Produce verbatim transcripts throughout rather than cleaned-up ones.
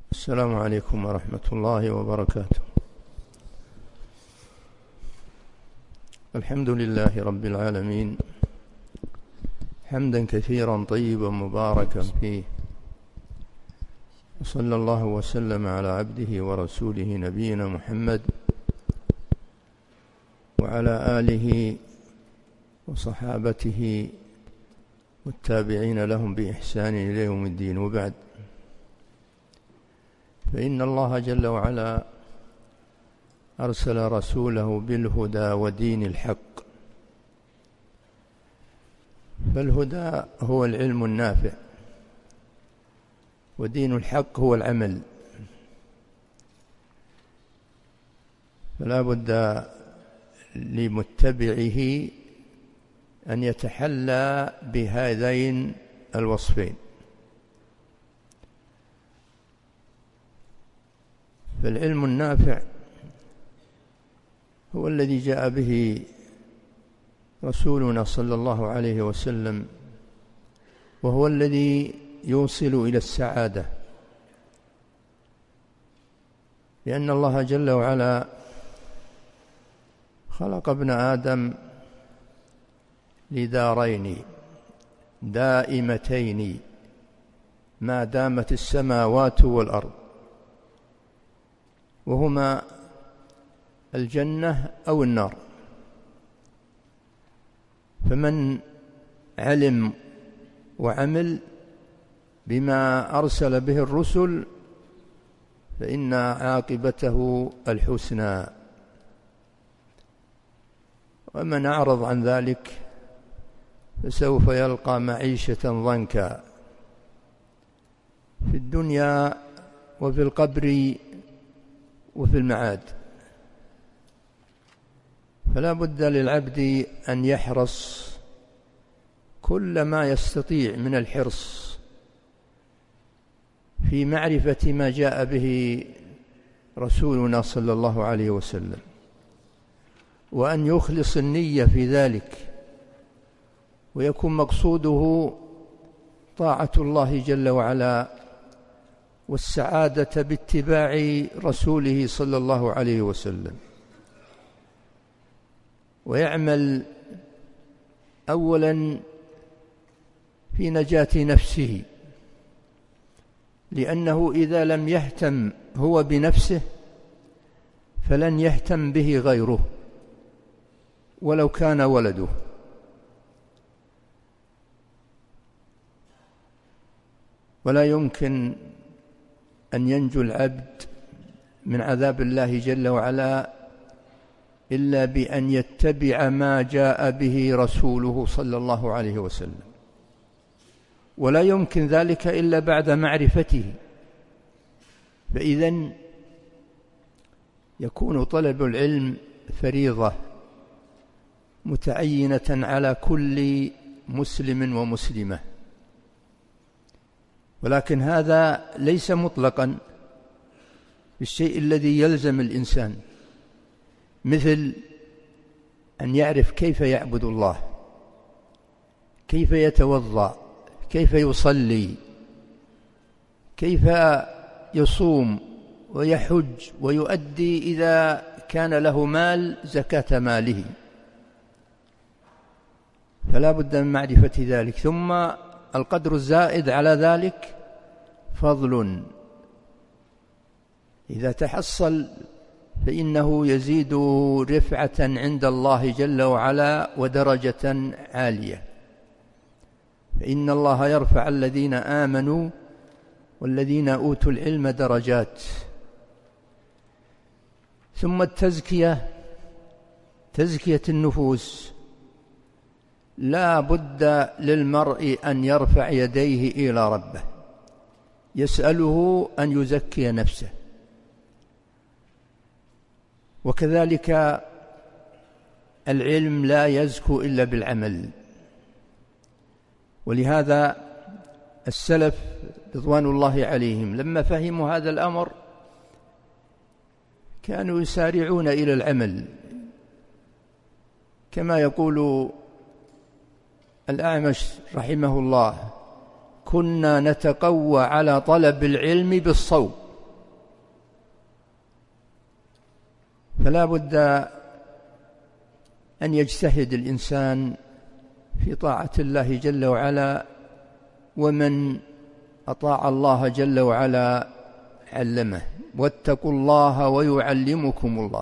السلام عليكم ورحمة الله وبركاته. الحمد لله رب العالمين، حمدا كثيرا طيبا مباركا فيه، وصلى الله وسلم على عبده ورسوله نبينا محمد وعلى آله وصحابته والتابعين لهم بإحسان إلى يوم الدين، وبعد، فإن الله جل وعلا أرسل رسوله بالهدى ودين الحق، فالهدى هو العلم النافع، ودين الحق هو العمل، فلا بد لمتبعه أن يتحلى بهذين الوصفين. فالعلم النافع هو الذي جاء به رسولنا صلى الله عليه وسلم، وهو الذي يوصل إلى السعادة، لأن الله جل وعلا خلق ابن آدم لدارين دائمتين ما دامت السماوات والأرض، وهما الجنة أو النار. فمن علم وعمل بما أرسل به الرسل فإن عاقبته الحسنى، ومن أعرض عن ذلك فسوف يلقى معيشة ضنكا في الدنيا وفي القبر وفي المعاد. فلا بد للعبد أن يحرص كل ما يستطيع من الحرص في معرفة ما جاء به رسولنا صلى الله عليه وسلم، وأن يخلص النية في ذلك، ويكون مقصوده طاعة الله جل وعلا والسعادة باتباع رسوله صلى الله عليه وسلم، ويعمل أولا في نجاة نفسه، لأنه إذا لم يهتم هو بنفسه فلن يهتم به غيره ولو كان ولده. ولا يمكن أن ينجو العبد من عذاب الله جل وعلا إلا بأن يتبع ما جاء به رسوله صلى الله عليه وسلم، ولا يمكن ذلك إلا بعد معرفته. فإذن يكون طلب العلم فريضة متعينة على كل مسلم ومسلمة، ولكن هذا ليس مطلقا بالشيء الذي يلزم الإنسان، مثل أن يعرف كيف يعبد الله، كيف يتوضأ، كيف يصلي، كيف يصوم ويحج ويؤدي إذا كان له مال زكاة ماله، فلا بد من معرفة ذلك. ثم القدر الزائد على ذلك فضل، إذا تحصل فإنه يزيد رفعة عند الله جل وعلا ودرجة عالية، فإن الله يرفع الذين آمنوا والذين أوتوا العلم درجات. ثم التزكية، تزكية النفوس، لا بد للمرء أن يرفع يديه إلى ربه يسأله أن يزكي نفسه، وكذلك العلم لا يزكو إلا بالعمل. ولهذا السلف رضوان الله عليهم لما فهموا هذا الأمر كانوا يسارعون إلى العمل، كما يقول الأعمش رحمه الله: كنا نتقوى على طلب العلم بالصوم، فلا بد أن يجتهد الإنسان في طاعة الله جل وعلا، ومن أطاع الله جل وعلا علمه. واتقوا الله ويعلمكم الله.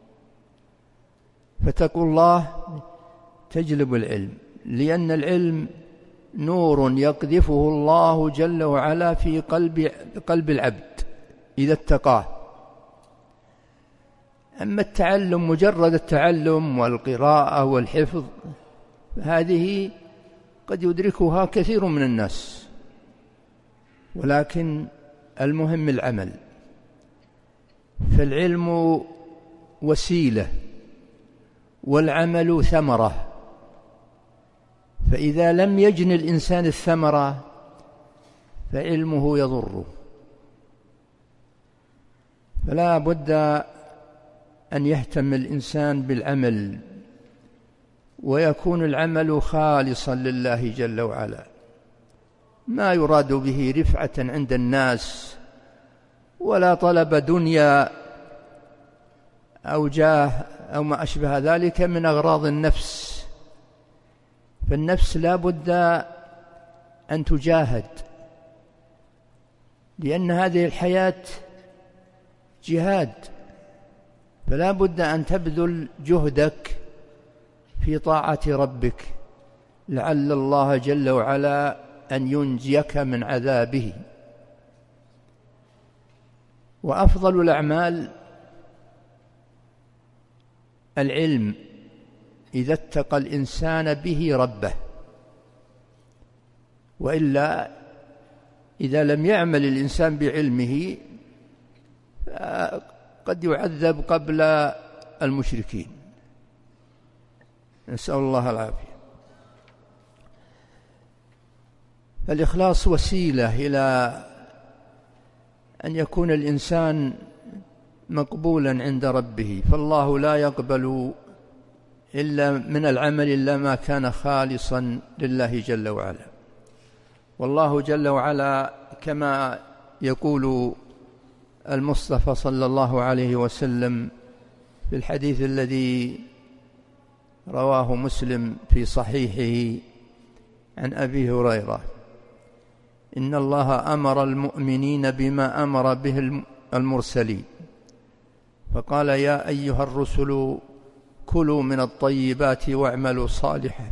فتقوا الله تجلب العلم، لأن العلم نور يقذفه الله جل وعلا في قلب قلب العبد إذا اتقاه. أما التعلم مجرد التعلم والقراءة والحفظ هذه قد يدركها كثير من الناس، ولكن المهم العمل. فالعلم وسيلة والعمل ثمرة، فإذا لم يجن الإنسان الثمرة فعلمه يضره. فلا بد أن يهتم الإنسان بالعمل، ويكون العمل خالصا لله جل وعلا، ما يراد به رفعة عند الناس ولا طلب دنيا أو جاه أو ما أشبه ذلك من أغراض النفس. فالنفس لا بد أن تجاهد، لأن هذه الحياة جهاد، فلا بد أن تبذل جهدك في طاعة ربك لعل الله جل وعلا أن ينجيك من عذابه. وأفضل الأعمال العلم إذا اتقى الإنسان به ربه، وإلا إذا لم يعمل الإنسان بعلمه قد يعذب قبل المشركين، نسأل الله العافية. فالإخلاص وسيلة إلى أن يكون الإنسان مقبولا عند ربه، فالله لا يقبل إلا من العمل إلا ما كان خالصا لله جل وعلا. والله جل وعلا كما يقول المصطفى صلى الله عليه وسلم في الحديث الذي رواه مسلم في صحيحه عن أبي هريرة: إن الله أمر المؤمنين بما أمر به المرسلين، فقال: يا أيها الرسل كلوا من الطيبات واعملوا صالحا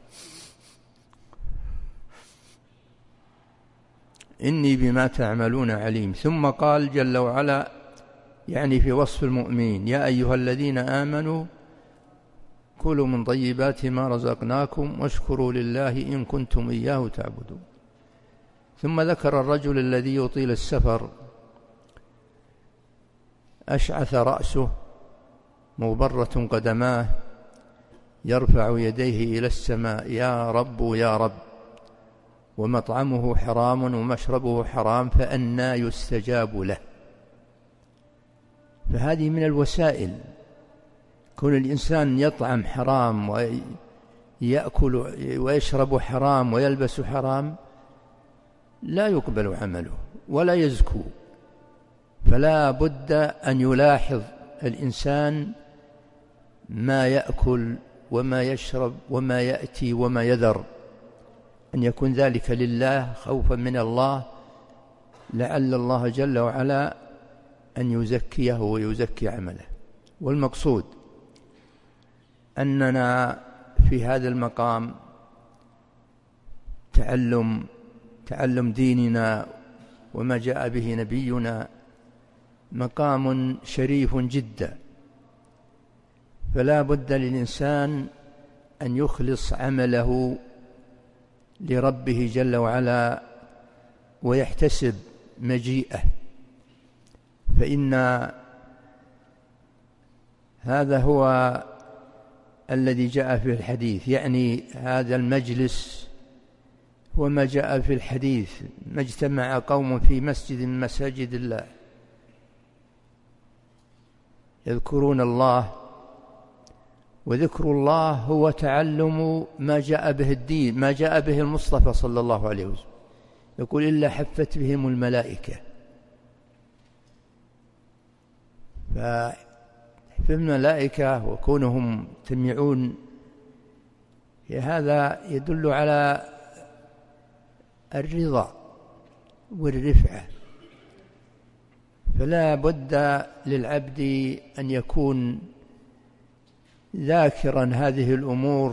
إني بما تعملون عليم. ثم قال جل وعلا يعني في وصف المؤمنين: يا أيها الذين آمنوا كلوا من طيبات ما رزقناكم واشكروا لله إن كنتم إياه تعبدون. ثم ذكر الرجل الذي يطيل السفر أشعث رأسه مغبرة قدماه يرفع يديه إلى السماء: يا رب يا رب، ومطعمه حرام ومشربه حرام فأنى يستجاب له. فهذه من الوسائل. كون الإنسان يطعم حرام ويأكل ويشرب حرام ويلبس حرام لا يقبل عمله ولا يزكو. فلا بد أن يلاحظ الإنسان ما يأكل وما يشرب وما يأتي وما يذر، أن يكون ذلك لله خوفا من الله، لعل الله جل وعلا أن يزكيه ويزكي عمله. والمقصود أننا في هذا المقام تعلم تعلم ديننا وما جاء به نبينا مقام شريف جدا، فلا بد للإنسان أن يخلص عمله لربه جل وعلا ويحتسب مجيئه، فإن هذا هو الذي جاء في الحديث، يعني هذا المجلس وما جاء في الحديث: ما اجتمع قوم في مسجد من مساجد الله يذكرون الله، وذكر الله هو تعلم ما جاء به الدين، ما جاء به المصطفى صلى الله عليه وسلم. يقول: إلا حفت بهم الملائكة. في الملائكة وكونهم تميعون، هذا يدل على الرضا والرفعة. فلا بد للعبد أن يكون ذاكرا هذه الأمور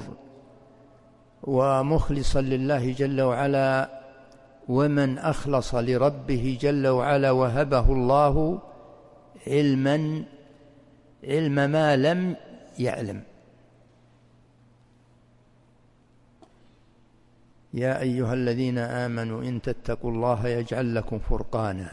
ومخلصا لله جل وعلا. ومن أخلص لربه جل وعلا وهبه الله علما علم ما لم يعلم. يا أيها الذين آمنوا إن تتقوا الله يجعل لكم فرقانا.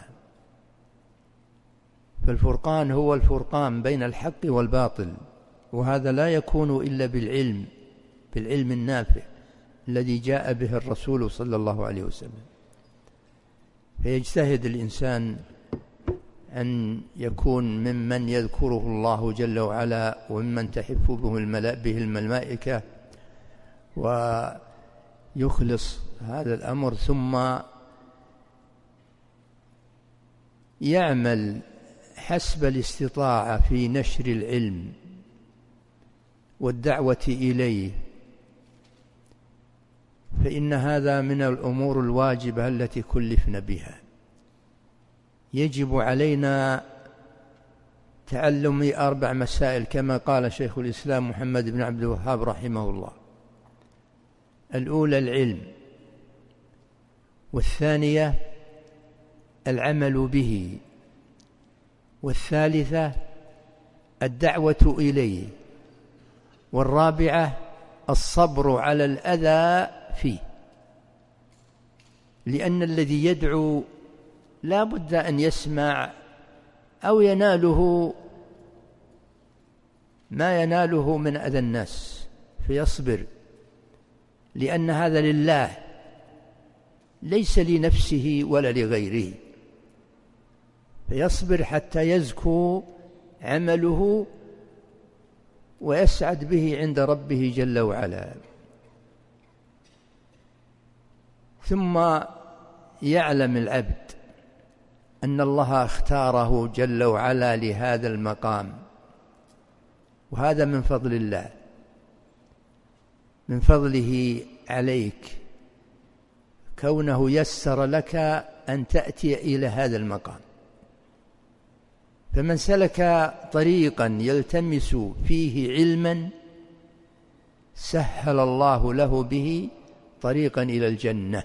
فالفرقان هو الفرقان بين الحق والباطل، وهذا لا يكون إلا بالعلم، بالعلم النافع الذي جاء به الرسول صلى الله عليه وسلم. فيجتهد الإنسان أن يكون ممن يذكره الله جل وعلا وممن تحف به الملائكة، ويخلص هذا الأمر، ثم يعمل حسب الاستطاعة في نشر العلم والدعوة إليه، فإن هذا من الأمور الواجبة التي كلفنا بها. يجب علينا تعلم أربع مسائل كما قال شيخ الإسلام محمد بن عبد الوهاب رحمه الله. الأولى العلم، والثانية العمل به، والثالثة الدعوة إليه، والرابعة الصبر على الأذى فيه. لأن الذي يدعو لا بد أن يسمع أو يناله ما يناله من أذى الناس فيصبر، لأن هذا لله ليس لنفسه ولا لغيره، فيصبر حتى يزكو عمله ويسعد به عند ربه جل وعلا. ثم يعلم العبد أن الله اختاره جل وعلا لهذا المقام، وهذا من فضل الله، من فضله عليك كونه يسر لك أن تأتي إلى هذا المقام. فمن سلك طريقا يلتمس فيه علما سهل الله له به طريقا إلى الجنة.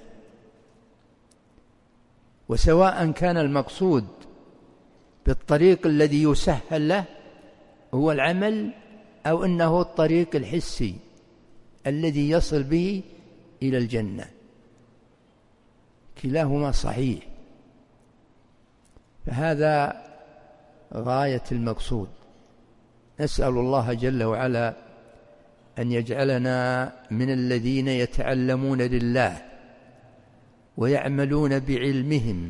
وسواء كان المقصود بالطريق الذي يسهل له هو العمل أو أنه الطريق الحسي الذي يصل به إلى الجنة، كلاهما صحيح. فهذا غاية المقصود. نسأل الله جل وعلا أن يجعلنا من الذين يتعلمون لله ويعملون بعلمهم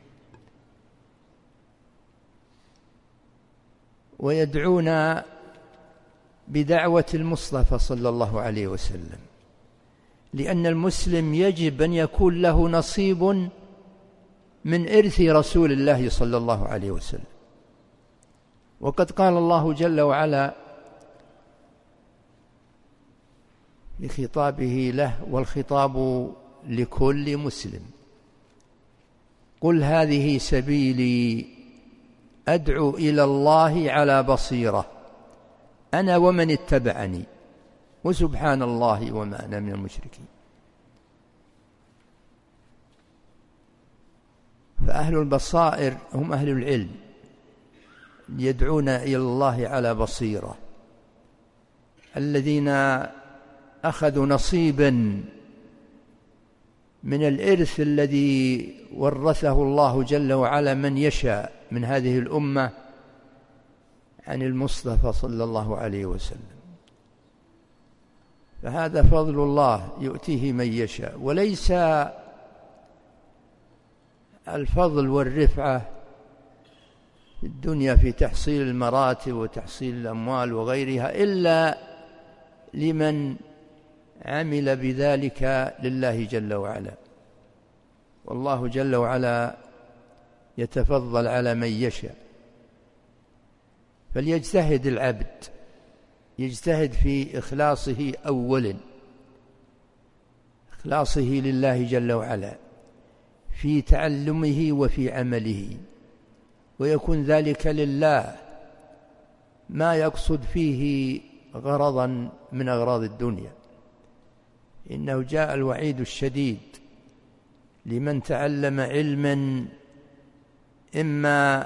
ويدعون بدعوة المصطفى صلى الله عليه وسلم، لأن المسلم يجب أن يكون له نصيب من إرث رسول الله صلى الله عليه وسلم. وقد قال الله جل وعلا لخطابه له، والخطاب لكل مسلم: قل هذه سبيلي أدعو إلى الله على بصيرة أنا ومن اتبعني وسبحان الله وما أنا من المشركين. فأهل البصائر هم أهل العلم يدعون إلى الله على بصيرة، الذين أخذوا نصيبا من الإرث الذي ورثه الله جل وعلا من يشاء من هذه الأمة عن المصطفى صلى الله عليه وسلم. فهذا فضل الله يؤتيه من يشاء، وليس الفضل والرفعة في الدنيا في تحصيل المراتب وتحصيل الأموال وغيرها إلا لمن عمل بذلك لله جل وعلا. والله جل وعلا يتفضل على من يشاء. فليجتهد العبد، يجتهد في إخلاصه أولا، إخلاصه لله جل وعلا في تعلمه وفي عمله، ويكون ذلك لله، ما يقصد فيه غرضا من أغراض الدنيا. إنه جاء الوعيد الشديد لمن تعلم علما إما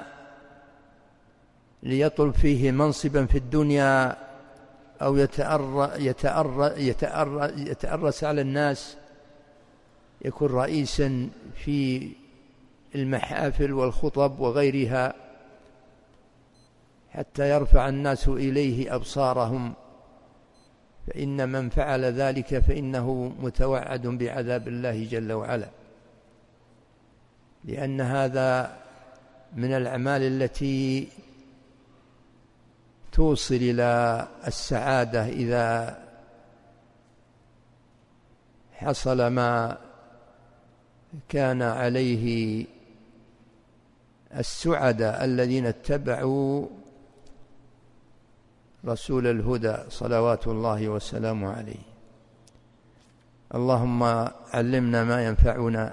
ليطلب فيه منصبا في الدنيا أو يتأر يتأر يتأر يتأرس على الناس، يكون رئيسا في المحافل والخطب وغيرها حتى يرفع الناس إليه أبصارهم، فإن من فعل ذلك فإنه متوعد بعذاب الله جل وعلا، لأن هذا من الأعمال التي توصل إلى السعادة إذا حصل ما كان عليه السعداء الذين اتبعوا رسول الهدى صلوات الله وسلامه عليه. اللهم علمنا ما ينفعنا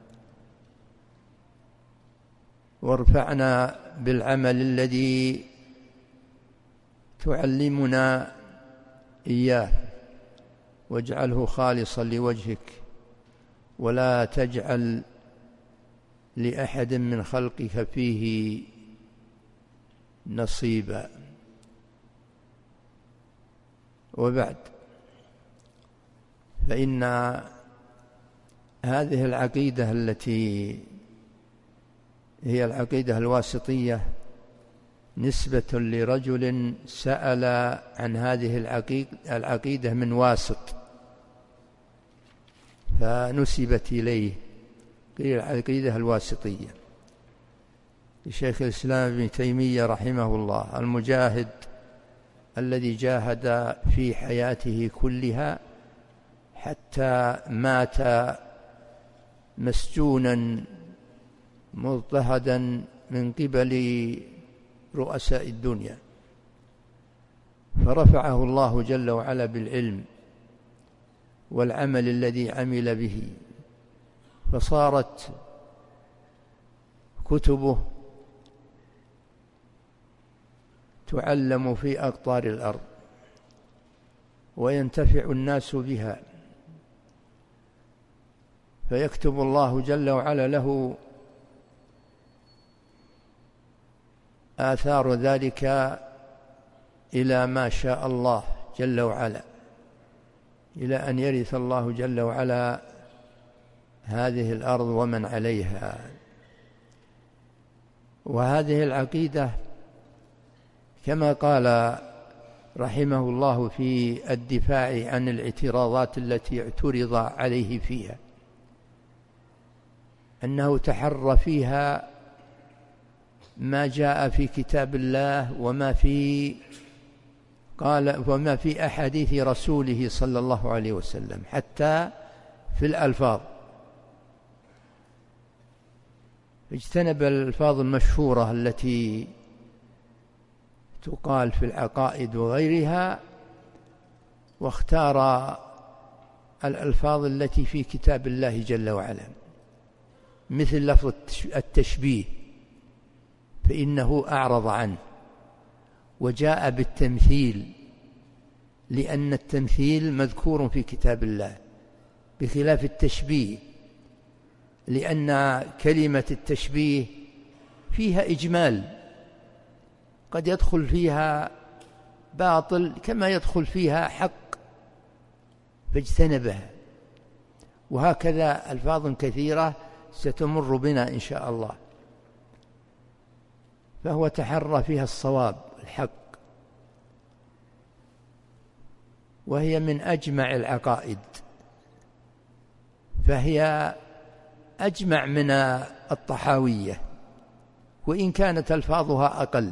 وارفعنا بالعمل الذي تعلمنا إياه، واجعله خالصا لوجهك، ولا تجعل لأحد من خلقك فيه نصيبا. وبعد، فإن هذه العقيدة التي هي العقيدة الواسطية نسبة لرجل سأل عن هذه العقيدة من واسط فنسبت إليه، قيل العقيدة الواسطية لشيخ الإسلام ابن تيمية رحمه الله، المجاهد الذي جاهد في حياته كلها حتى مات مسجونا مضطهدا من قبل رؤساء الدنيا، فرفعه الله جل وعلا بالعلم والعمل الذي عمل به، فصارت كتبه تعلم في أقطار الأرض وينتفع الناس بها، فيكتب الله جل وعلا له آثار ذلك إلى ما شاء الله جل وعلا، إلى أن يرث الله جل وعلا هذه الأرض ومن عليها. وهذه العقيدة كما قال رحمه الله في الدفاع عن الاعتراضات التي اعترض عليه فيها، أنه تحرى فيها ما جاء في كتاب الله وما في قال وما في أحاديث رسوله صلى الله عليه وسلم، حتى في الألفاظ اجتنب الألفاظ المشهورة التي تقال في العقائد وغيرها، واختار الألفاظ التي في كتاب الله جل وعلا، مثل لفظ التشبيه فإنه أعرض عنه، وجاء بالتمثيل لأن التمثيل مذكور في كتاب الله، بخلاف التشبيه لأن كلمة التشبيه فيها إجمال، قد يدخل فيها باطل كما يدخل فيها حق فاجتنبها. وهكذا ألفاظ كثيرة ستمر بنا إن شاء الله، فهو تحرى فيها الصواب الحق، وهي من أجمع العقائد، فهي أجمع من الطحاوية وإن كانت ألفاظها أقل.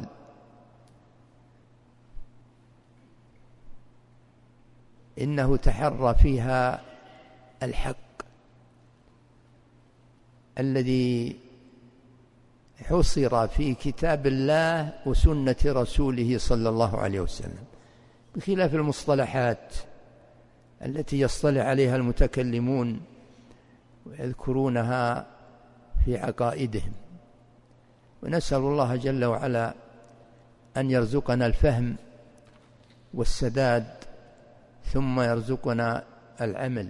إنه تحرى فيها الحق الذي حصر في كتاب الله وسنة رسوله صلى الله عليه وسلم، بخلاف المصطلحات التي يصطلح عليها المتكلمون ويذكرونها في عقائدهم. ونسأل الله جل وعلا أن يرزقنا الفهم والسداد ثم يرزقنا العمل.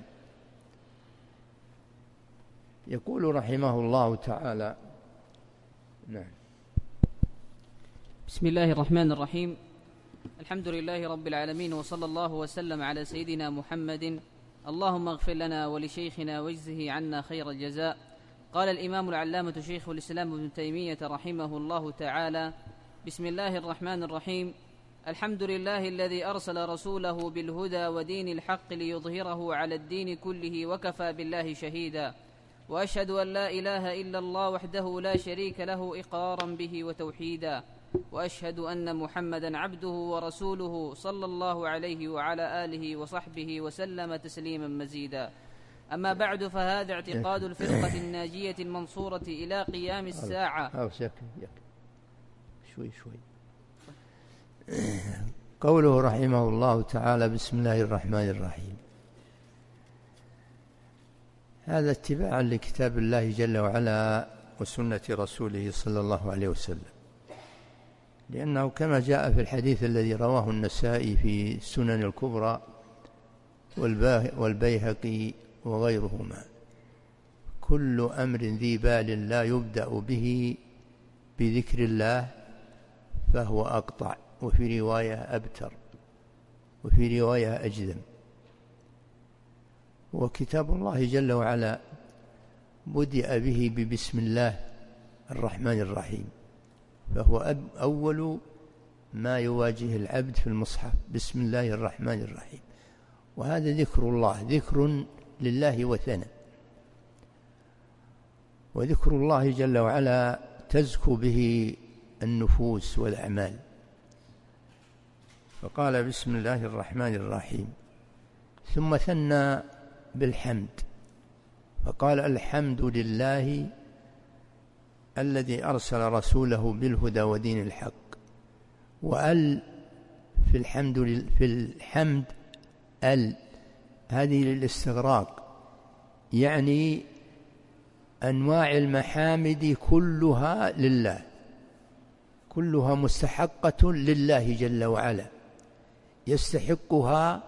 يقول رحمه الله تعالى: نعم. بسم الله الرحمن الرحيم. الحمد لله رب العالمين، وصلى الله وسلم على سيدنا محمد. اللهم اغفر لنا ولشيخنا واجزه عنا خير الجزاء. قال الإمام العلامة شيخ الإسلام ابن تيمية رحمه الله تعالى: بسم الله الرحمن الرحيم. الحمد لله الذي أرسل رسوله بالهدى ودين الحق ليظهره على الدين كله، وكفى بالله شهيدا. وأشهد أن لا إله إلا الله وحده لا شريك له إقرارا به وتوحيدا. وأشهد أن محمدا عبده ورسوله صلى الله عليه وعلى آله وصحبه وسلم تسليما مزيدا. أما بعد، فهذا اعتقاد الفرقة الناجية المنصورة إلى قيام الساعة. شوي شوي. قوله رحمه الله تعالى: بسم الله الرحمن الرحيم، هذا اتباعا لكتاب الله جل وعلا وسنة رسوله صلى الله عليه وسلم، لأنه كما جاء في الحديث الذي رواه النسائي في السنن الكبرى والبيهقي وغيرهما: كل أمر ذي بال لا يبدأ به بذكر الله فهو أقطع، وفي رواية أبتر، وفي رواية أجذم. وكتاب الله جل وعلا بدأ به ببسم الله الرحمن الرحيم، فهو أول ما يواجه العبد في المصحف، بسم الله الرحمن الرحيم. وهذا ذكر الله، ذكر لله وثناء، وذكر الله جل وعلا تزكو به النفوس والأعمال. فقال: بسم الله الرحمن الرحيم، ثم ثنى بالحمد فقال: الحمد لله الذي أرسل رسوله بالهدى ودين الحق. وأل في الحمد في الحمد ال هذه للاستغراق، يعني أنواع المحامد كلها لله، كلها مستحقة لله جل وعلا، يستحقها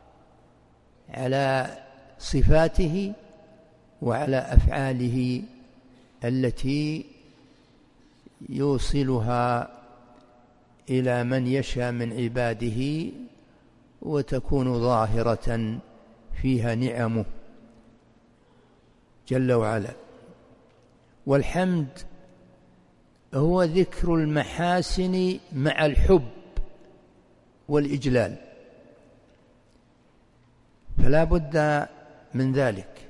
على صفاته وعلى أفعاله التي يوصلها إلى من يشاء من عباده، وتكون ظاهرة فيها نعمه جل وعلا. والحمد هو ذكر المحاسن مع الحب والإجلال، فلا بد من ذلك،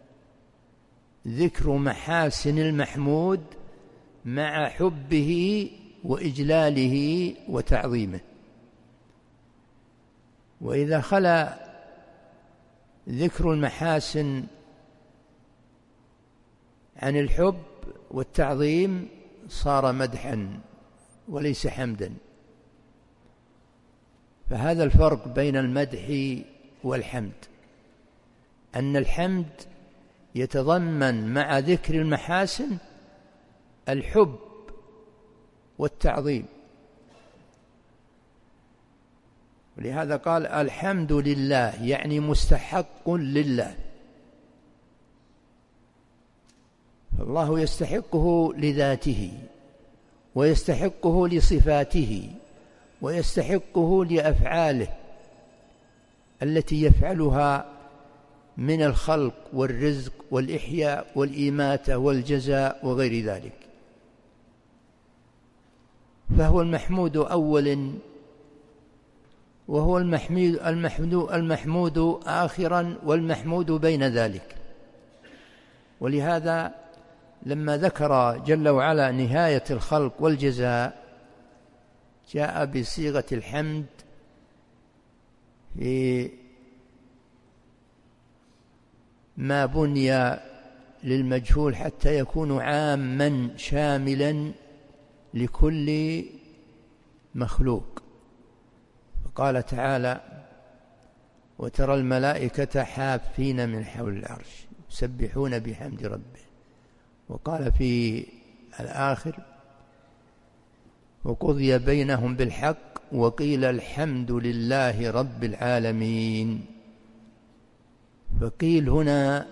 ذكر محاسن المحمود مع حبه وإجلاله وتعظيمه. وإذا خلا ذكر المحاسن عن الحب والتعظيم صار مدحا وليس حمدا. فهذا الفرق بين المدح والحمد، أن الحمد يتضمن مع ذكر المحاسن الحب والتعظيم. ولهذا قال: الحمد لله، يعني مستحق لله، فالله يستحقه لذاته، ويستحقه لصفاته، ويستحقه لأفعاله التي يفعلها من الخلق والرزق والإحياء والإماتة والجزاء وغير ذلك. فهو المحمود أولا، وهو المحمود المحمود المحمود آخرا، والمحمود بين ذلك. ولهذا لما ذكر جل وعلا نهاية الخلق والجزاء جاء بصيغة الحمد في ما بني للمجهول حتى يكون عاما شاملا لكل مخلوق. قال تعالى: وترى الملائكة حافين من حول العرش يسبحون بحمد ربهم. وقال في الآخر: وقضي بينهم بالحق وقيل الحمد لله رب العالمين. فقيل هنا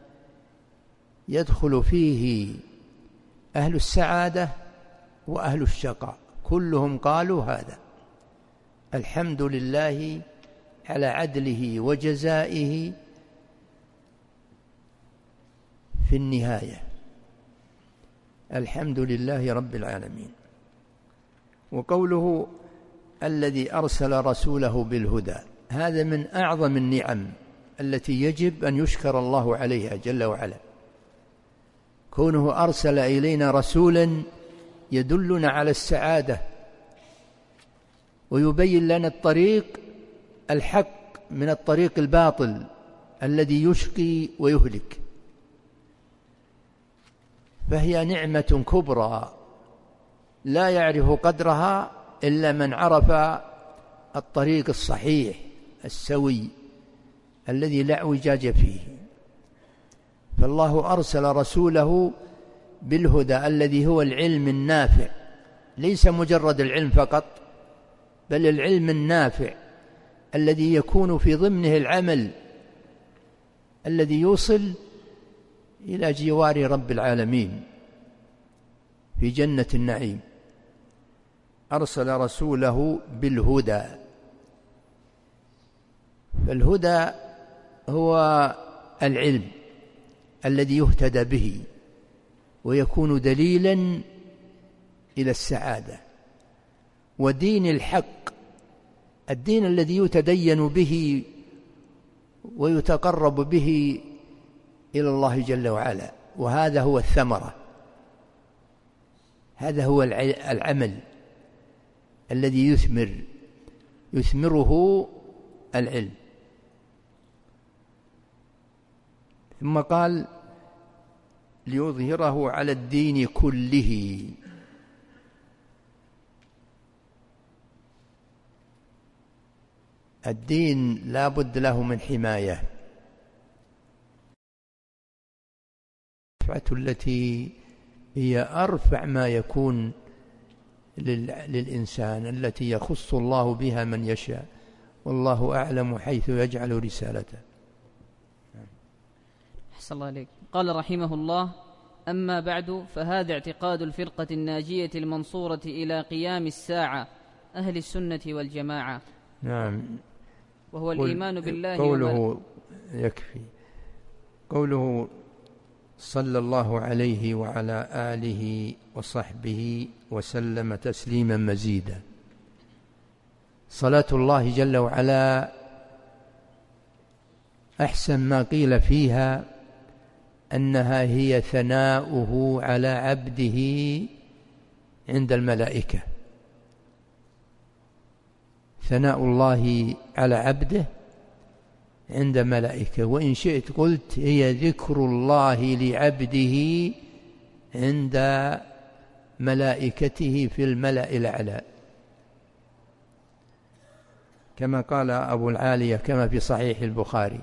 يدخل فيه أهل السعادة وأهل الشقاء، كلهم قالوا هذا: الحمد لله على عدله وجزائه في النهاية، الحمد لله رب العالمين. وقوله: الذي أرسل رسوله بالهدى، هذا من أعظم النعم التي يجب أن يشكر الله عليها جل وعلا، كونه أرسل إلينا رسولا يدلنا على السعادة ويبين لنا الطريق الحق من الطريق الباطل الذي يشقي ويهلك، فهي نعمة كبرى لا يعرف قدرها إلا من عرف الطريق الصحيح السوي الذي لا اعوجاج فيه. فالله أرسل رسوله بالهدى الذي هو العلم النافع، ليس مجرد العلم فقط، بل العلم النافع الذي يكون في ضمنه العمل الذي يوصل إلى جوار رب العالمين في جنة النعيم. أرسل رسوله بالهدى، فالهدى هو العلم الذي يهتدى به ويكون دليلا إلى السعادة. ودين الحق، الدين الذي يتدين به ويتقرب به إلى الله جل وعلا، وهذا هو الثمرة، هذا هو العمل الذي يثمر يثمره العلم. ثم قال: ليظهره على الدين كله. الدين لا بد له من حماية، التي هي أرفع ما يكون للإنسان، التي يخص الله بها من يشاء، والله أعلم حيث يجعل رسالته. أحسن الله عليك. قال رحمه الله: أما بعد، فهذا اعتقاد الفرقة الناجية المنصورة إلى قيام الساعة أهل السنة والجماعة. نعم. وهو الإيمان بالله. قوله يكفي، قوله صلى الله عليه وعلى آله وصحبه وسلم تسليما مزيدا. صلاة الله جل وعلا أحسن ما قيل فيها أنها هي ثناؤه على عبده عند الملائكة، ثناء الله على عبده عند ملائكة. وإن شئت قلت هي ذكر الله لعبده عند ملائكته في الملأ الأعلى، كما قال أبو العالية كما في صحيح البخاري.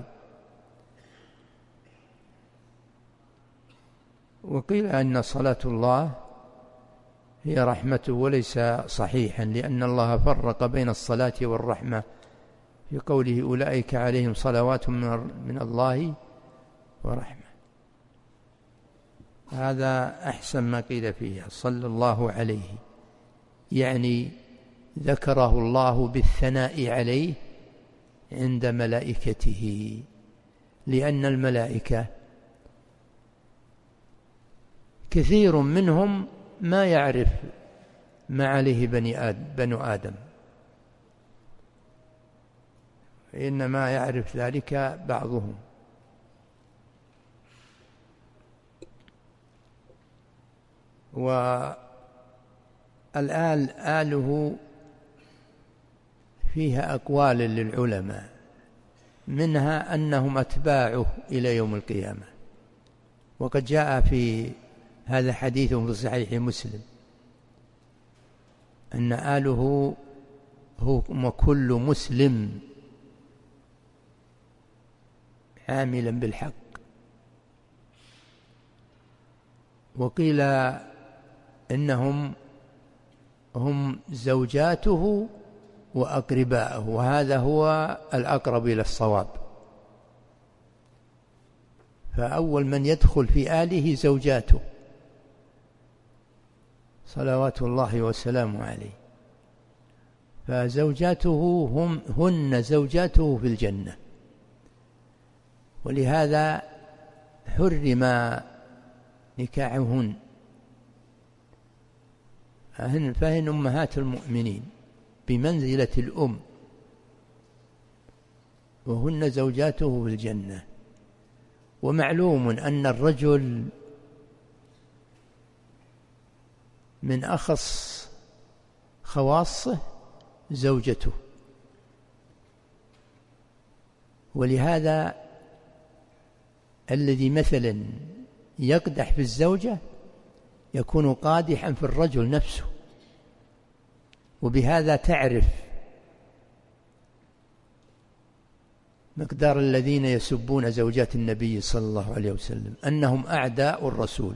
وقيل أن صلاة الله هي رحمته، وليس صحيحا، لأن الله فرق بين الصلاة والرحمة في قوله: أولئك عليهم صلوات من الله ورحمة. هذا أحسن ما قيل فيها، صلى الله عليه، يعني ذكره الله بالثناء عليه عند ملائكته، لأن الملائكة كثير منهم ما يعرف ما عليه بني آدم بنو آدم، إنما يعرف ذلك بعضهم. والآل آله فيها أقوال للعلماء، منها أنهم أتباعه إلى يوم القيامة، وقد جاء في هذا حديث في صحيح مسلم أن آله هو كل مسلم عاملا بالحق. وقيل إنهم هم زوجاته وأقرباءه، وهذا هو الأقرب إلى الصواب. فأول من يدخل في آله زوجاته صلوات الله وسلامه عليه، فزوجاته هم هن زوجاته في الجنة، ولهذا حرم نكاحهن، فهن أمهات المؤمنين بمنزلة الأم، وهن زوجاته في الجنة. ومعلوم أن الرجل من أخص خواصه زوجته، ولهذا الذي مثلا يقدح في الزوجة يكون قادحا في الرجل نفسه، وبهذا تعرف مقدار الذين يسبون زوجات النبي صلى الله عليه وسلم أنهم أعداء الرسول،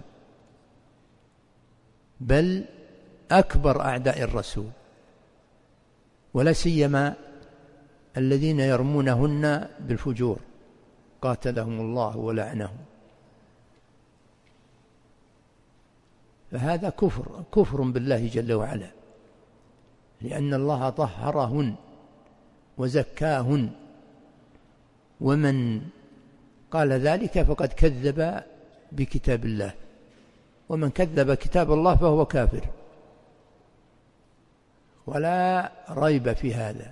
بل أكبر أعداء الرسول، ولا سيما الذين يرمونهن بالفجور قاتلهم الله ولعنهم. فهذا كفر كفر بالله جل وعلا، لأن الله طهرهن وزكاهن، ومن قال ذلك فقد كذب بكتاب الله، ومن كذب كتاب الله فهو كافر، ولا ريب في هذا.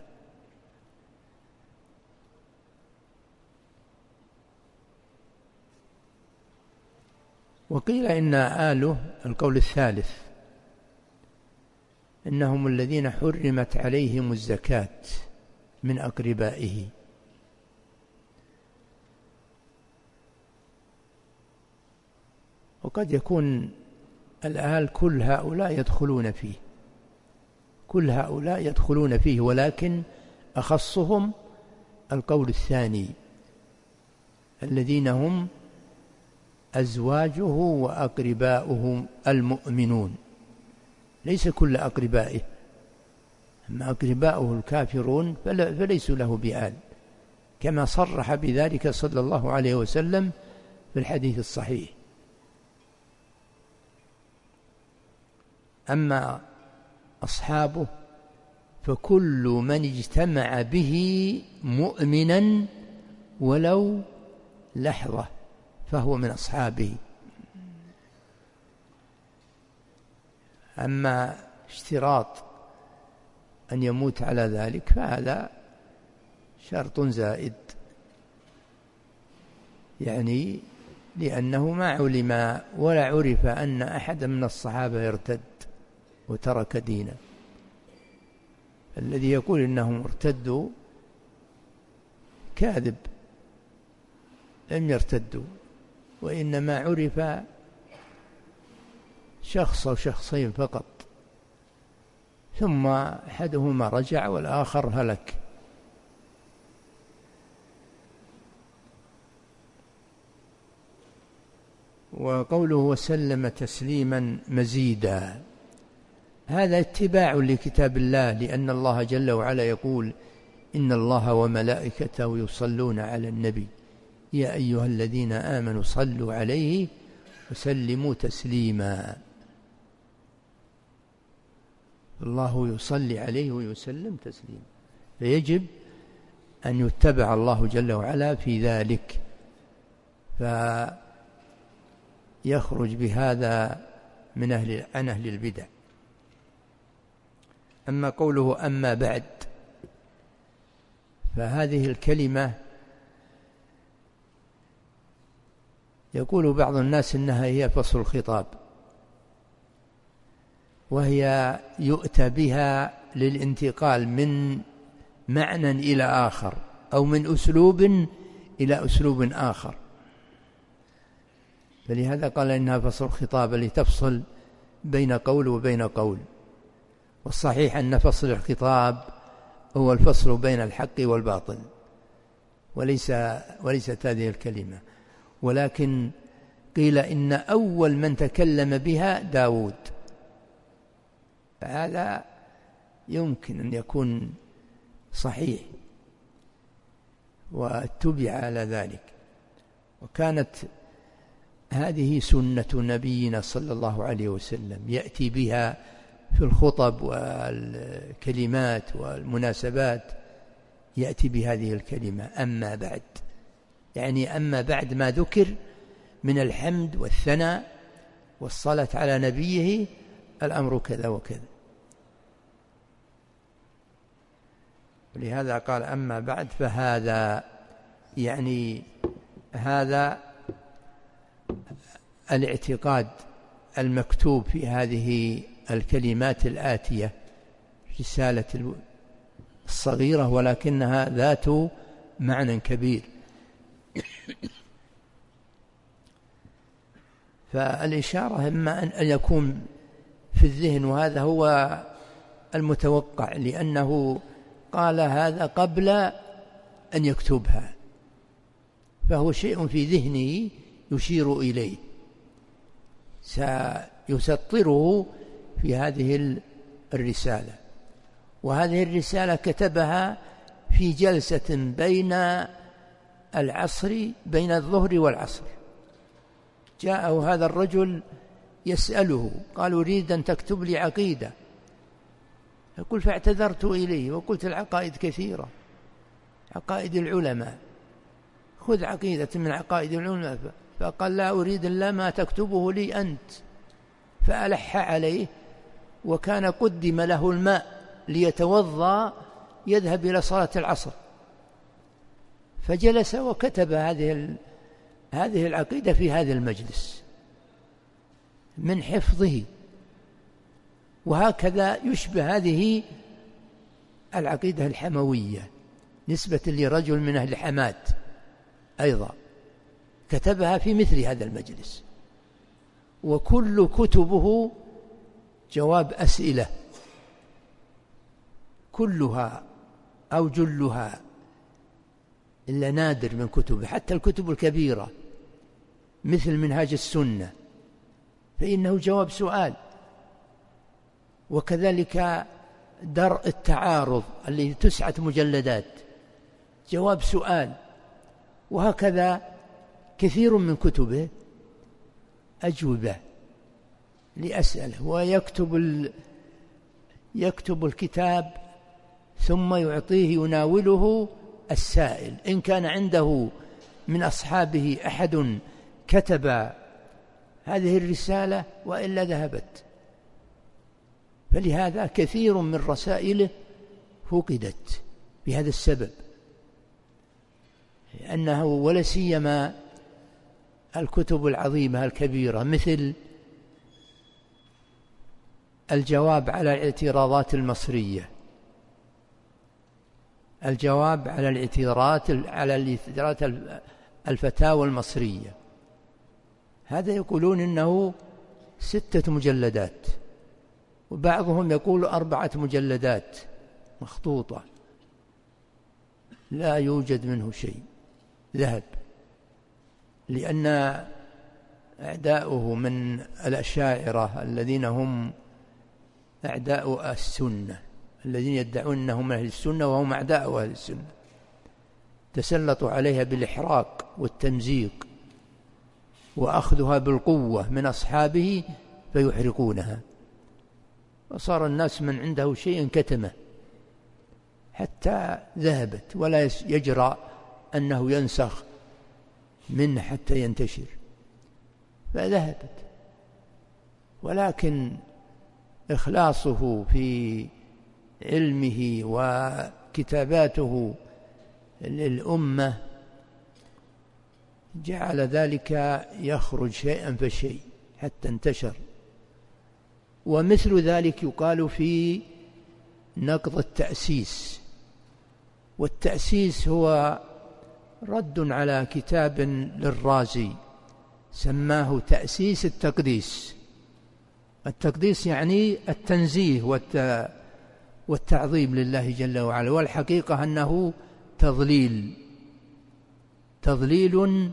وقيل إن آله القول الثالث إنهم الذين حرمت عليهم الزكاة من أقربائه، وقد يكون الآل كل هؤلاء يدخلون فيه كل هؤلاء يدخلون فيه ولكن أخصهم القول الثاني الذين هم أزواجه وأقرباؤه المؤمنون، ليس كل أقربائه، أما أقرباؤه الكافرون فليسوا له بآل، كما صرح بذلك صلى الله عليه وسلم في الحديث الصحيح. أما أصحابه فكل من اجتمع به مؤمنا ولو لحظة فهو من أصحابه. أما اشتراط أن يموت على ذلك فهذا شرط زائد، يعني لأنه ما علم ولا عرف أن أحد من الصحابة يرتد وترك دينه. الذي يقول إنهم ارتدوا كاذب، لم يرتدوا، وإنما عرف شخص أو شخصين فقط، ثم أحدهما رجع والآخر هلك. وقوله وسلم تسليما مزيدا، هذا اتباع لكتاب الله، لأن الله جل وعلا يقول إن الله وملائكته يصلون على النبي يا أيها الذين آمنوا صلوا عليه وسلموا تسليما. الله يصلي عليه ويسلم تسليما، فيجب أن يتبع الله جل وعلا في ذلك، فيخرج بهذا من أهل عن أهل البدع. أما قوله أما بعد، فهذه الكلمة يقول بعض الناس إنها هي فصل الخطاب، وهي يؤتى بها للانتقال من معنى إلى آخر أو من أسلوب إلى أسلوب آخر. فلهذا قال إنها فصل الخطاب لتفصل بين قول وبين قول. والصحيح أن فصل الخطاب هو الفصل بين الحق والباطل، وليس وليست هذه الكلمة. ولكن قيل إن أول من تكلم بها داود، فهذا يمكن أن يكون صحيح واتبع على ذلك. وكانت هذه سنة نبينا صلى الله عليه وسلم، يأتي بها في الخطب والكلمات والمناسبات، يأتي بهذه الكلمة أما بعد، يعني أما بعد ما ذكر من الحمد والثناء والصلاة على نبيه الأمر كذا وكذا. ولهذا قال أما بعد فهذا، يعني هذا الاعتقاد المكتوب في هذه الكلمات الآتية، رسالة الصغيرة ولكنها ذات معنى كبير. فالإشارة إما أن يكون في الذهن، وهذا هو المتوقع، لأنه قال هذا قبل أن يكتبها، فهو شيء في ذهنه يشير إليه، سيسطره في هذه الرسالة. وهذه الرسالة كتبها في جلسة بين العصر، بين الظهر والعصر. جاءه هذا الرجل يسأله، قال أريد أن تكتب لي عقيدة. يقول فاعتذرت إليه وقلت العقائد كثيرة، عقائد العلماء، خذ عقيدة من عقائد العلماء. فقال لا أريد إلا ما تكتبه لي أنت. فألح عليه، وكان قدم له الماء ليتوضأ يذهب إلى صلاة العصر، فجلس وكتب هذه هذه العقيدة في هذا المجلس من حفظه. وهكذا يشبه هذه العقيدة الحموية نسبة لرجل من أهل حماد أيضا، كتبها في مثل هذا المجلس. وكل كتبه جواب أسئلة، كلها أو جلها، إلا نادر من كتبه، حتى الكتب الكبيرة مثل منهاج السنة فإنه جواب سؤال. وكذلك درء التعارض الذي تسعة مجلدات جواب سؤال. وهكذا كثير من كتبه أجوبة لأسئلة. ويكتب ال... يكتب الكتاب ثم يعطيه، يناوله السائل، إن كان عنده من أصحابه أحد كتب هذه الرسالة، وإلا ذهبت. فلهذا كثير من رسائله فقدت بهذا السبب، لأنه ولا سيما الكتب العظيمة الكبيرة مثل الجواب على الاعتراضات المصرية، الجواب على الاعتراضات على الاعتراضات الفتاوى المصرية، هذا يقولون إنه ستة مجلدات، وبعضهم يقول أربعة مجلدات مخطوطة، لا يوجد منه شيء، ذهب. لأن أعداؤه من الأشاعرة الذين هم أعداء السنة، الذين يدعون أنهم أهل السنة وهم أعداء أهل السنة، تسلطوا عليها بالإحراق والتمزيق وأخذها بالقوة من أصحابه فيحرقونها. وصار الناس من عنده شيء كتمه حتى ذهبت، ولا يجرى أنه ينسخ منه حتى ينتشر، فذهبت. ولكن إخلاصه في علمه وكتاباته للأمة جعل ذلك يخرج شيئا فشيء حتى انتشر. ومثل ذلك يقال في نقض التأسيس. والتأسيس هو رد على كتاب للرازي سماه تأسيس التقديس. التقديس يعني التنزيه والتعظيم لله جل وعلا، والحقيقة أنه تضليل تضليل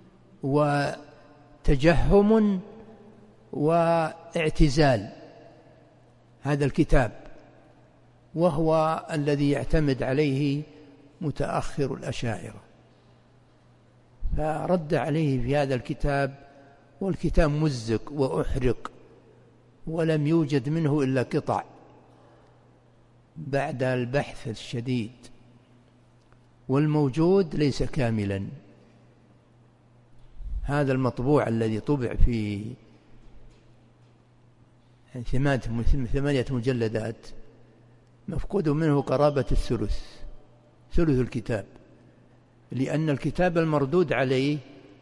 وتجهم واعتزال هذا الكتاب، وهو الذي يعتمد عليه متأخر الأشاعرة، فرد عليه في هذا الكتاب، والكتاب مزق وأحرق ولم يوجد منه إلا قطع بعد البحث الشديد، والموجود ليس كاملا. هذا المطبوع الذي طبع في ثمانية مجلدات مفقود منه قرابة الثلث، ثلث الكتاب، لأن الكتاب المردود عليه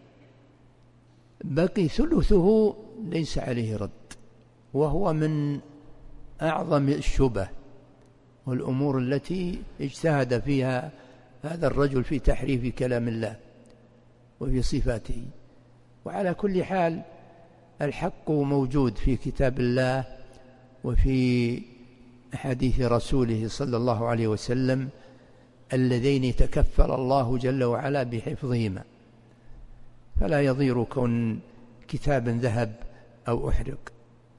بقي ثلثه ليس عليه رد، وهو من أعظم الشبه والأمور التي اجتهد فيها هذا الرجل في تحريف كلام الله وفي صفاته. وعلى كل حال الحق موجود في كتاب الله وفي أحاديث رسوله صلى الله عليه وسلم اللذين تكفل الله جل وعلا بحفظهما، فلا يضير كون كتاب ذهب أو أحرق.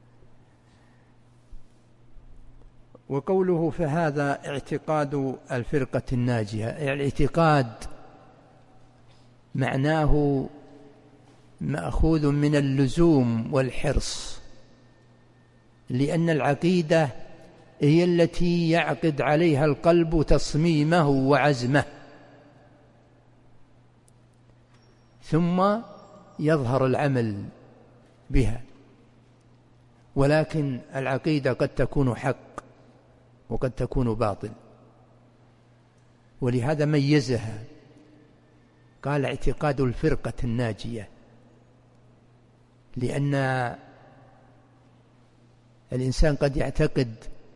وقوله فهذا اعتقاد الفرقة الناجية، الاعتقاد معناه مأخوذ من اللزوم والحرص، لأن العقيدة هي التي يعقد عليها القلب تصميمه وعزمه، ثم يظهر العمل بها. ولكن العقيدة قد تكون حق وقد تكون باطل، ولهذا ميزها قال اعتقاد الفرقة الناجية، لأن الإنسان قد يعتقد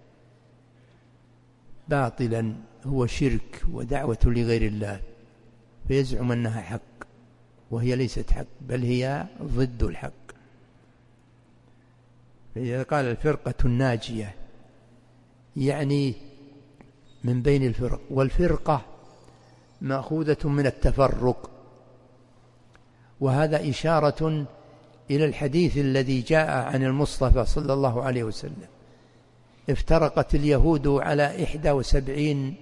باطلا هو شرك ودعوة لغير الله فيزعم أنها حق، وهي ليست حق بل هي ضد الحق. فإذا قال الفرقة الناجية يعني من بين الفرق، والفرقة مأخوذة من التفرق، وهذا إشارة إلى الحديث الذي جاء عن المصطفى صلى الله عليه وسلم: افترقت اليهود على إحدى وسبعين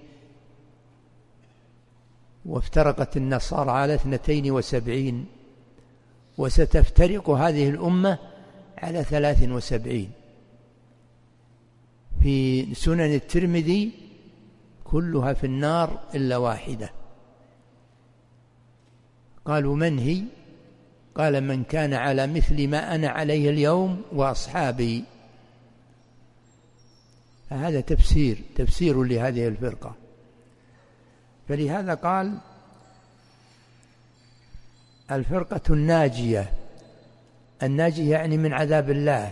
وافترقت النصارى على اثنتين وسبعين، وستفترق هذه الأمة على ثلاث وسبعين. في سنن الترمذي كلها في النار إلا واحدة. قالوا من هي؟ قال من كان على مثل ما أنا عليه اليوم وأصحابي. هذا تفسير تفسير لهذه الفرقة. فلهذا قال الفرقة الناجية. الناجية يعني من عذاب الله،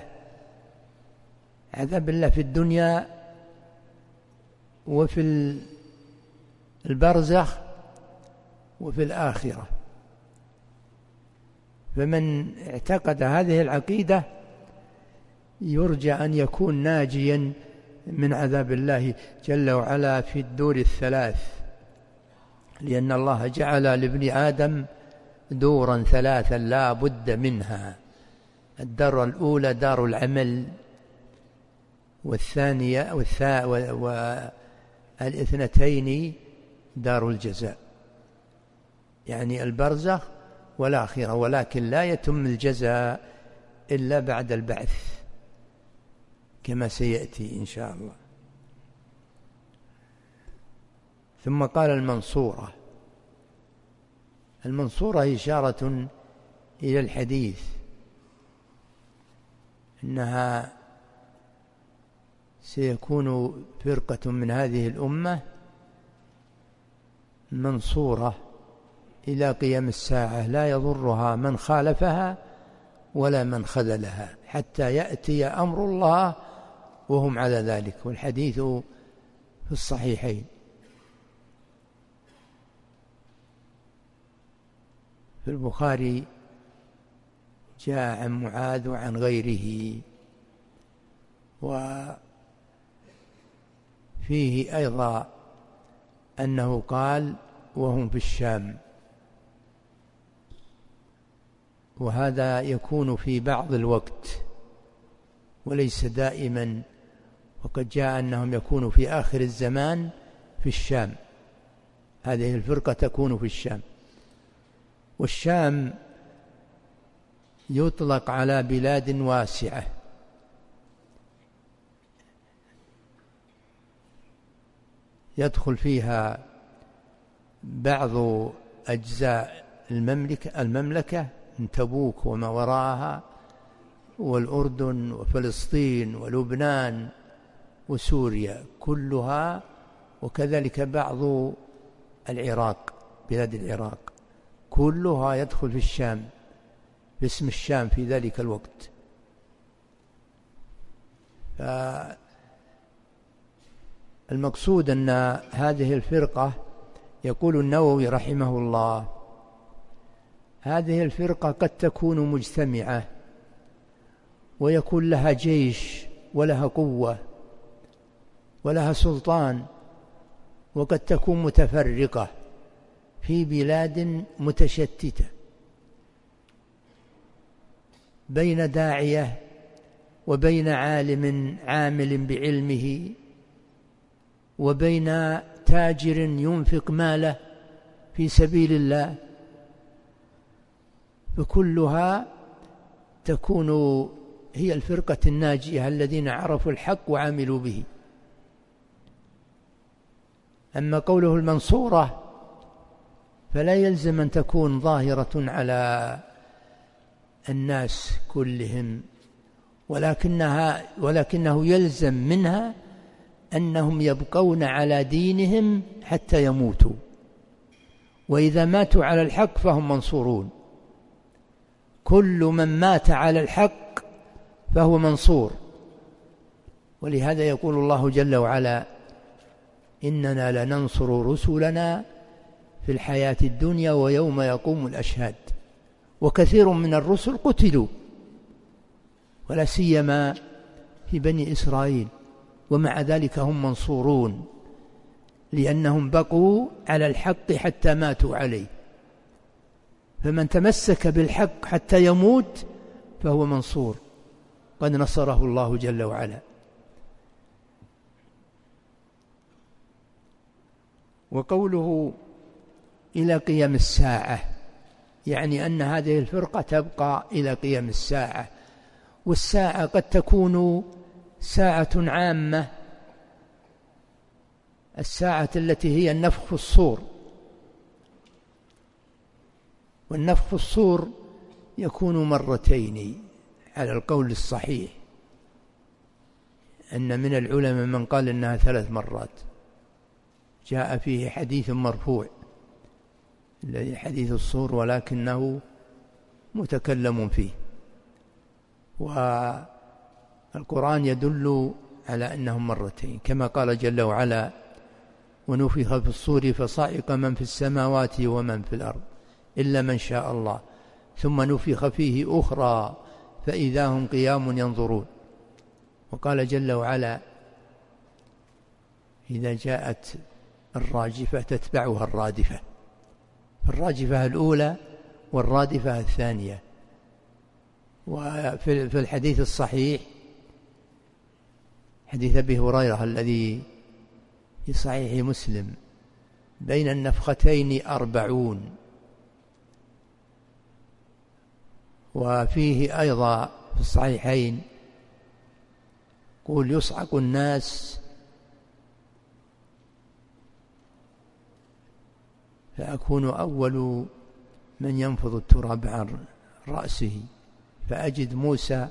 عذاب الله في الدنيا وفي البرزخ وفي الآخرة. فمن اعتقد هذه العقيدة يرجى أن يكون ناجيا من عذاب الله جل وعلا في الدور الثلاث، لأن الله جعل لابن آدم دورا ثلاثا لا بد منها: الدار الأولى دار العمل، والثانية والاثنتين دار الجزاء، يعني البرزخ والآخرة. ولكن لا يتم الجزاء إلا بعد البعث كما سيأتي إن شاء الله. ثم قال المنصورة. المنصورة إشارة إلى الحديث إنها سيكون فرقة من هذه الأمة منصورة إلى قيام الساعة لا يضرها من خالفها ولا من خذلها حتى يأتي أمر الله وهم على ذلك. والحديث في الصحيحين. في البخاري جاء عن معاذ وعن غيره. وفيه أيضا أنه قال وهم في الشام، وهذا يكون في بعض الوقت وليس دائما، وقد جاء أنهم يكونوا في آخر الزمان في الشام. هذه الفرقة تكون في الشام. والشام يطلق على بلاد واسعة، يدخل فيها بعض أجزاء المملكة المملكة من تبوك وما وراءها، والأردن وفلسطين ولبنان وسوريا كلها، وكذلك بعض العراق، بلاد العراق كلها يدخل في الشام باسم الشام في ذلك الوقت. فالمقصود أن هذه الفرقة، يقول النووي رحمه الله، هذه الفرقة قد تكون مجتمعة ويكون لها جيش ولها قوة ولها سلطان، وقد تكون متفرقة في بلاد متشتتة بين داعية وبين عالم عامل بعلمه وبين تاجر ينفق ماله في سبيل الله، فكلها تكون هي الفرقة الناجية الذين عرفوا الحق وعملوا به. أما قوله المنصورة فلا يلزم أن تكون ظاهرة على الناس كلهم، ولكنها ولكنه يلزم منها أنهم يبقون على دينهم حتى يموتوا، وإذا ماتوا على الحق فهم منصورون. كل من مات على الحق فهو منصور. ولهذا يقول الله جل وعلا: إننا لننصر رسلنا في الحياة الدنيا ويوم يقوم الأشهاد. وكثير من الرسل قتلوا، ولا سيما في بني إسرائيل، ومع ذلك هم منصورون لأنهم بقوا على الحق حتى ماتوا عليه. فمن تمسك بالحق حتى يموت فهو منصور، قد نصره الله جل وعلا. وقوله إلى قيام الساعة يعني أن هذه الفرقة تبقى إلى قيام الساعة. والساعة قد تكون ساعة عامة، الساعة التي هي النفخ في الصور، والنفخ في الصور يكون مرتين على القول الصحيح، أن من العلماء من قال إنها ثلاث مرات، جاء فيه حديث مرفوع الذي حديث الصور ولكنه متكلم فيه، والقرآن يدل على أنهم مرتين، كما قال جل وعلا: ونفخ في الصور فصعق من في السماوات ومن في الأرض إلا من شاء الله ثم نفخ فيه أخرى فإذا هم قيام ينظرون. وقال جل وعلا: إذا جاءت الراجفة تتبعها الرادفة، الراجفة الأولى والرادفة الثانية. وفي الحديث الصحيح حديث أبي هريرة الذي في صحيح مسلم: بين النفختين أربعون. وفيه أيضا في الصحيحين قول: يصعق الناس فأكون أول من ينفض التراب عن رأسه فأجد موسى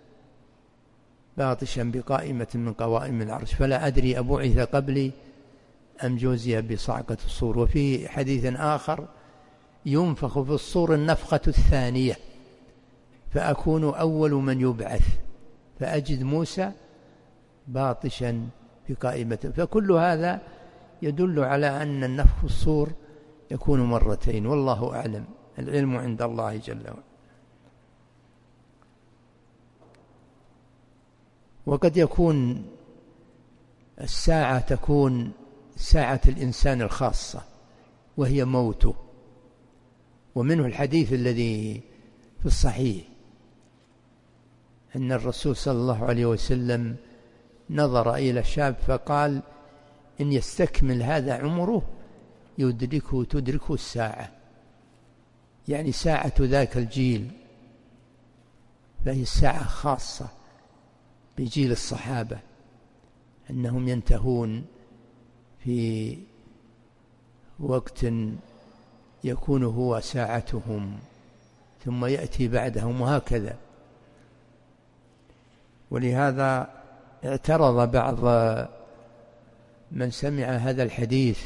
باطشا بقائمة من قوائم العرش فلا أدري أبعث قبلي أم جوزي بصعقة الصور. وفي حديث آخر: ينفخ في الصور النفخة الثانية فأكون أول من يبعث فأجد موسى باطشا بقائمة. فكل هذا يدل على أن النفخ في الصور يكون مرتين، والله أعلم، العلم عند الله جل وعلا. وقد يكون الساعة تكون ساعة الإنسان الخاصة وهي موته. ومنه الحديث الذي في الصحيح أن الرسول صلى الله عليه وسلم نظر إلى شاب فقال: إن يستكمل هذا عمره يدركه تدركه الساعة، يعني ساعة ذاك الجيل، فهي الساعة خاصة بجيل الصحابة أنهم ينتهون في وقت يكون هو ساعتهم ثم يأتي بعدهم، وهكذا. ولهذا اعترض بعض من سمع هذا الحديث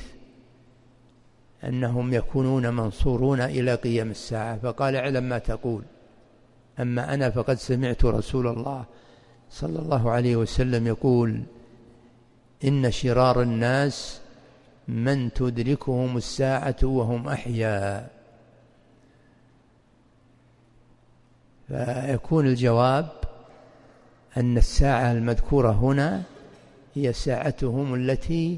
أنهم يكونون منصورون إلى قيام الساعة، فقال: اعلم ما تقول، أما أنا فقد سمعت رسول الله صلى الله عليه وسلم يقول: إن شرار الناس من تدركهم الساعة وهم أحياء. فيكون الجواب أن الساعة المذكورة هنا هي ساعتهم التي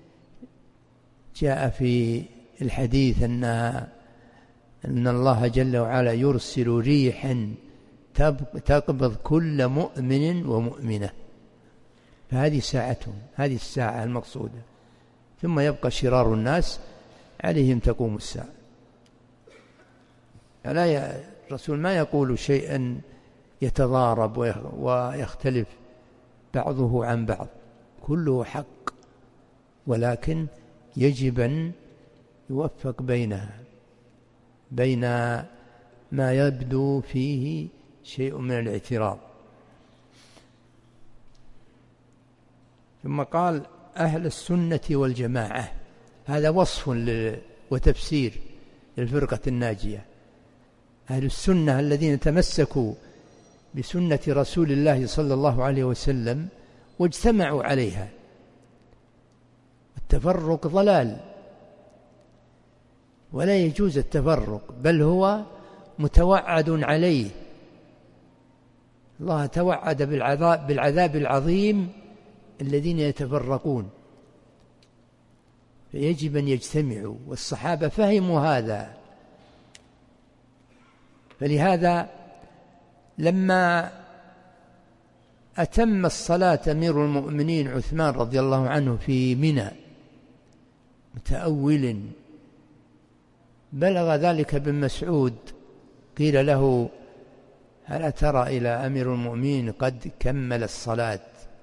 جاء في الحديث أنها أن الله جل وعلا يرسل ريحا تقبض كل مؤمن ومؤمنة، فهذه ساعتهم، هذه الساعة المقصودة. ثم يبقى شرار الناس عليهم تقوم الساعة. لا، الرسول ما يقول شيئا يتضارب ويختلف بعضه عن بعض، كله حق، ولكن يجب أن يوفق بينها، بين ما يبدو فيه شيء من الاعتراض. ثم قال: أهل السنة والجماعة، هذا وصف وتفسير للفرقة الناجية. أهل السنة الذين تمسكوا بسنة رسول الله صلى الله عليه وسلم واجتمعوا عليها. التفرق ضلال، ولا يجوز التفرق، بل هو متوعد عليه. الله توعد بالعذاب, بالعذاب العظيم الذين يتفرقون، فيجب أن يجتمعوا، والصحابة فهموا هذا. فلهذا لما أتم الصلاة أمير المؤمنين عثمان رضي الله عنه في منى متأول، بلغ ذلك بن مسعود، قيل له: هل ترى إلى أمير المؤمنين قد كمل الصلاة؟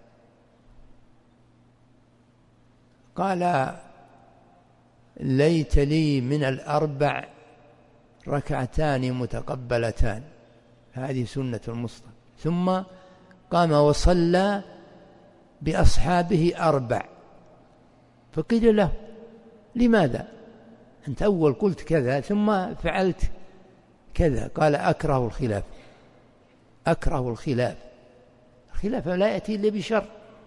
قال: ليت لي من الأربع ركعتان متقبلتان، هذه سنة المصطفى. ثم قام وصلى بأصحابه أربع، فقيل له: لماذا أنت أول قلت كذا ثم فعلت كذا؟ قال: أكره الخلاف، أكره الخلاف، الخلاف لا يأتي إلا بشر.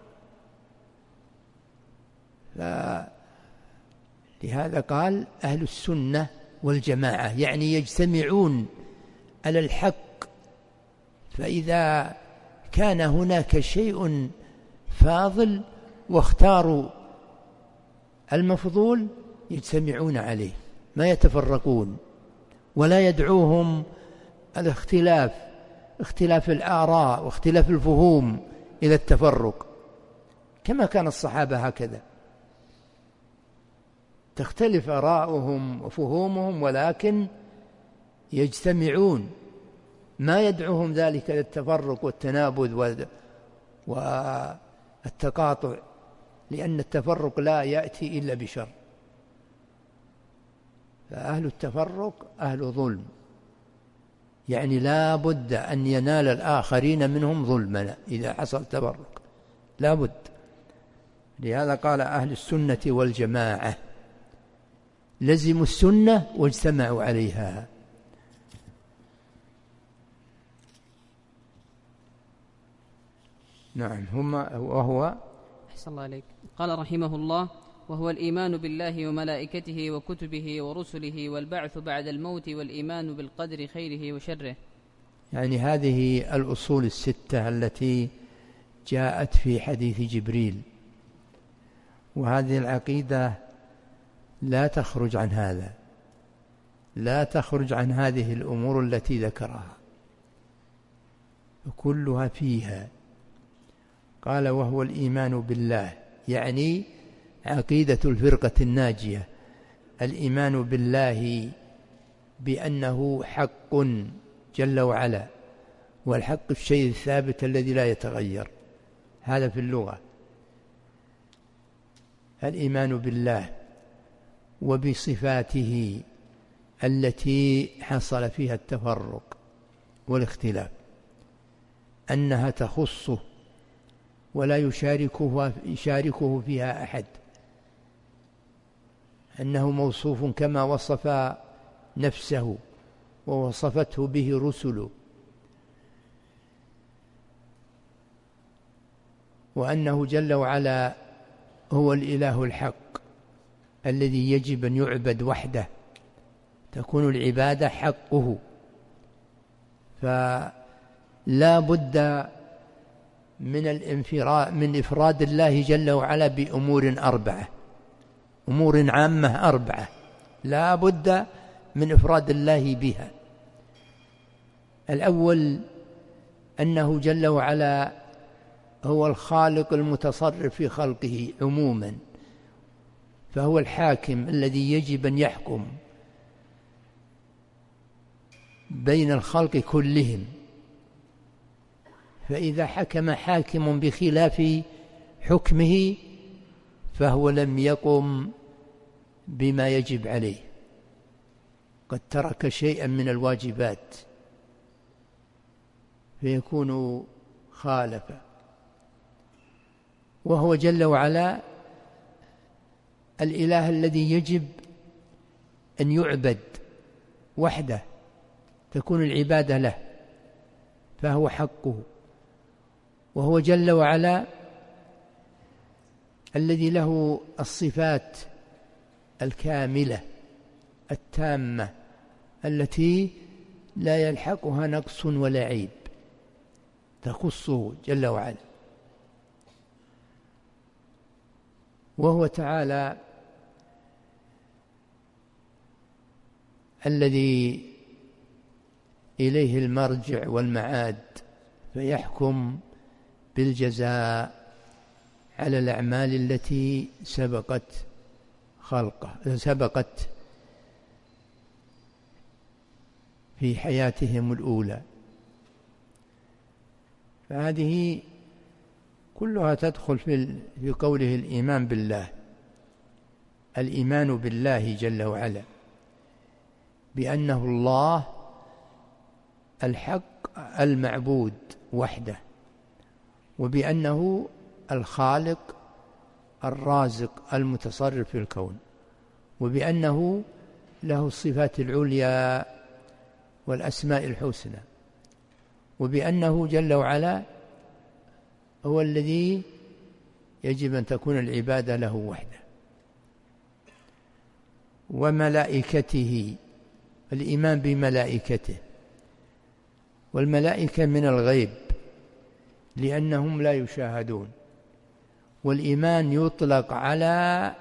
لهذا قال: أهل السنة والجماعة، يعني يجتمعون على الحق. فإذا كان هناك شيء فاضل واختاروا المفضول يجتمعون عليه، ما يتفرقون، ولا يدعوهم الاختلاف، اختلاف الآراء واختلاف الفهوم إلى التفرق، كما كان الصحابة هكذا، تختلف آراؤهم وفهومهم ولكن يجتمعون، ما يدعوهم ذلك للتفرق والتنابذ والتقاطع، لأن التفرق لا يأتي إلا بشر. فأهل التفرق أهل ظلم، يعني لا بد أن ينال الآخرين منهم ظلمنا إذا حصل تفرق، لا بد. لهذا قال: أهل السنة والجماعة، لزموا السنة واجتمعوا عليها. نعم، هم وهو أحسن الله عليك. قال رحمه الله: وهو الإيمان بالله وملائكته وكتبه ورسله والبعث بعد الموت والإيمان بالقدر خيره وشره. يعني هذه الأصول الستة التي جاءت في حديث جبريل، وهذه العقيدة لا تخرج عن هذا، لا تخرج عن هذه الأمور التي ذكرها، كلها فيها. قال وهو الإيمان بالله، يعني عقيدة الفرقة الناجية، الإيمان بالله بأنه حق جل وعلا، والحق الشيء الثابت الذي لا يتغير، هذا في اللغة. الإيمان بالله وبصفاته التي حصل فيها التفرق والاختلاف، أنها تخصه ولا يشاركه, يشاركه فيها أحد، أنه موصوف كما وصف نفسه ووصفته به رسله، وأنه جل وعلا هو الإله الحق الذي يجب أن يعبد وحده، تكون العبادة حقه. فلا بد من الانفراد من إفراد الله جل وعلا بأمور أربعة، أمور عامة أربعة لا بد من إفراد الله بها. الأول أنه جل وعلا هو الخالق المتصرف في خلقه عموما، فهو الحاكم الذي يجب أن يحكم بين الخلق كلهم، فإذا حكم حاكم بخلاف حكمه فهو لم يقم بما يجب عليه، قد ترك شيئا من الواجبات فيكون خالف. وهو جل وعلا الإله الذي يجب أن يعبد وحده، تكون العبادة له، فهو حقه. وهو جل وعلا الذي له الصفات الكاملة التامة التي لا يلحقها نقص ولا عيب، تخصه جل وعلا. وهو تعالى الذي إليه المرجع والمعاد، فيحكم بالجزاء على الأعمال التي سبقت خلقه سبقت في حياتهم الأولى. فهذه كلها تدخل في في قوله الإيمان بالله، الإيمان بالله جل وعلا بأنه الله الحق المعبود وحده، وبأنه الخالق الرازق المتصرف في الكون، وبأنه له الصفات العليا والأسماء الحسنى، وبأنه جل وعلا هو الذي يجب أن تكون العبادة له وحده. وملائكته، الإيمان بملائكته، والملائكة من الغيب لأنهم لا يشاهدون، والإيمان يطلق على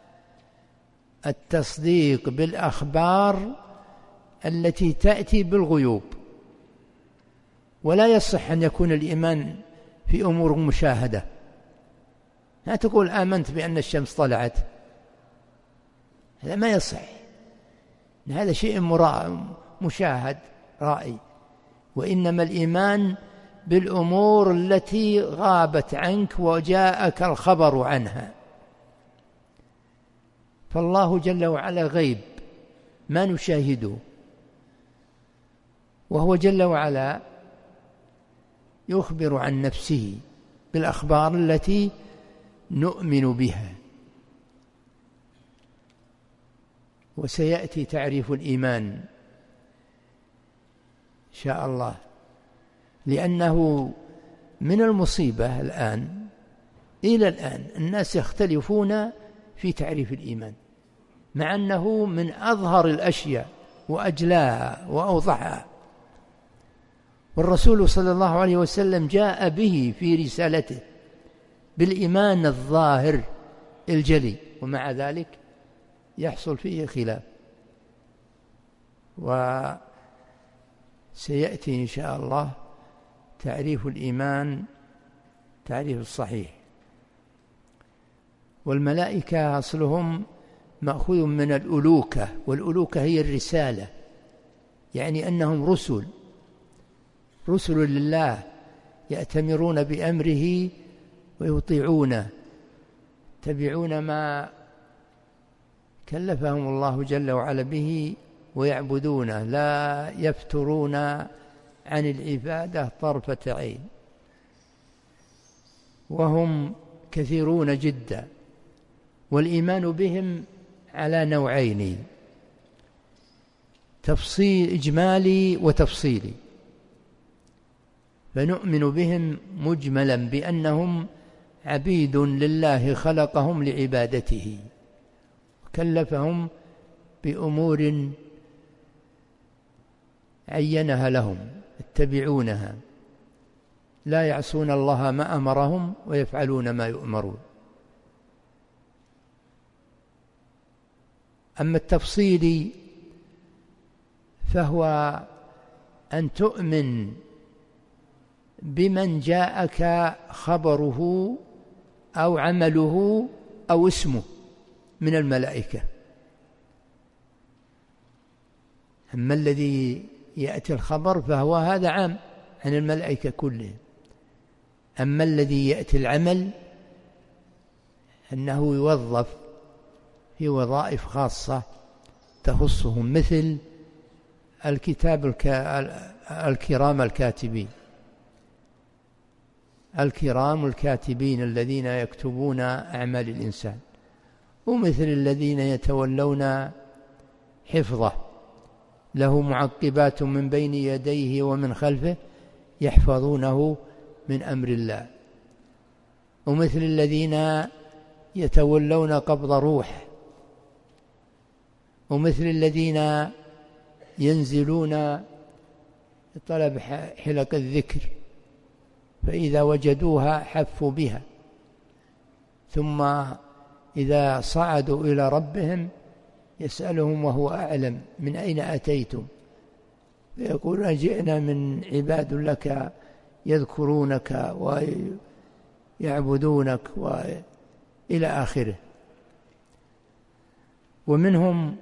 التصديق بالأخبار التي تأتي بالغيوب، ولا يصح أن يكون الإيمان في أمور مشاهدة. لا تقول آمنت بأن الشمس طلعت، هذا ما يصح، هذا شيء مشاهد رائي. وإنما الإيمان بالأمور التي غابت عنك وجاءك الخبر عنها. فالله جل وعلا غيب ما نشاهده، وهو جل وعلا يخبر عن نفسه بالأخبار التي نؤمن بها. وسيأتي تعريف الإيمان إن شاء الله، لأنه من المصيبة الآن إلى الآن الناس يختلفون في تعريف الإيمان، مع أنه من أظهر الأشياء وأجلاها وأوضحها، والرسول صلى الله عليه وسلم جاء به في رسالته بالإيمان الظاهر الجلي، ومع ذلك يحصل فيه خلاف. وسيأتي إن شاء الله تعريف الإيمان تعريف الصحيح. والملائكة أصلهم مأخوذ من الألوكة، والألوكة هي الرسالة، يعني أنهم رسل رسل لله يأتمرون بأمره ويطيعونه، يتبعون ما كلفهم الله جل وعلا به ويعبدونه، لا يفترون عن العبادة طرفة عين، وهم كثيرون جدا. والإيمان بهم على نوعين: تفصيل إجمالي وتفصيلي. فنؤمن بهم مجملا بأنهم عبيد لله خلقهم لعبادته وكلفهم بأمور عينها لهم يتبعونها، لا يعصون الله ما أمرهم ويفعلون ما يؤمرون. أما التفصيل فهو أن تؤمن بمن جاءك خبره أو عمله أو اسمه من الملائكة. أما الذي يأتي الخبر فهو هذا عام عن الملائكة كلهم. أما الذي يأتي العمل أنه يوظف في وظائف خاصة تخصهم، مثل الكتاب الك... الكرام الكاتبين الكرام الكاتبين الذين يكتبون أعمال الإنسان، ومثل الذين يتولون حفظه، له معقبات من بين يديه ومن خلفه يحفظونه من أمر الله، ومثل الذين يتولون قبض روح، ومثل الذين ينزلون طلب حلق الذكر فإذا وجدوها حفوا بها، ثم إذا صعدوا إلى ربهم يسألهم وهو أعلم من أين أتيتم، فيقولون جئنا من عباد لك يذكرونك ويعبدونك وإلى آخره. ومنهم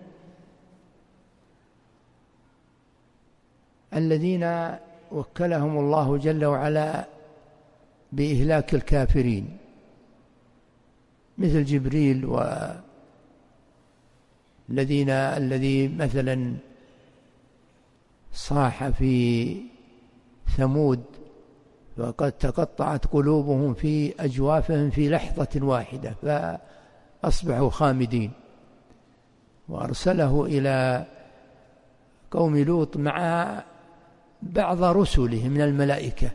الذين وكلهم الله جل وعلا بإهلاك الكافرين، مثل جبريل، والذين الذي مثلا صاح في ثمود وقد تقطعت قلوبهم في أجوافهم في لحظة واحدة فأصبحوا خامدين، وأرسله إلى قوم لوط مع بعض رسله من الملائكة،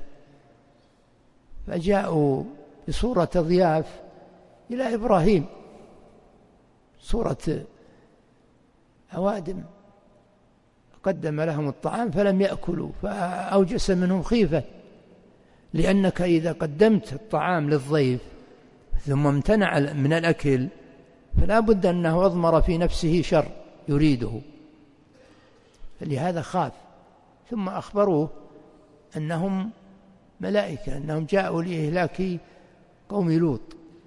فجاءوا بصورة ضياف إلى إبراهيم، صورة أوادم، قدم لهم الطعام فلم يأكلوا، فأوجس منهم خيفة، لأنك إذا قدمت الطعام للضيف ثم امتنع من الأكل فلا بد أنه أضمر في نفسه شر يريده، فلهذا خاف. ثم أخبروه أنهم ملائكة، أنهم جاءوا لإهلاك قوم لوط.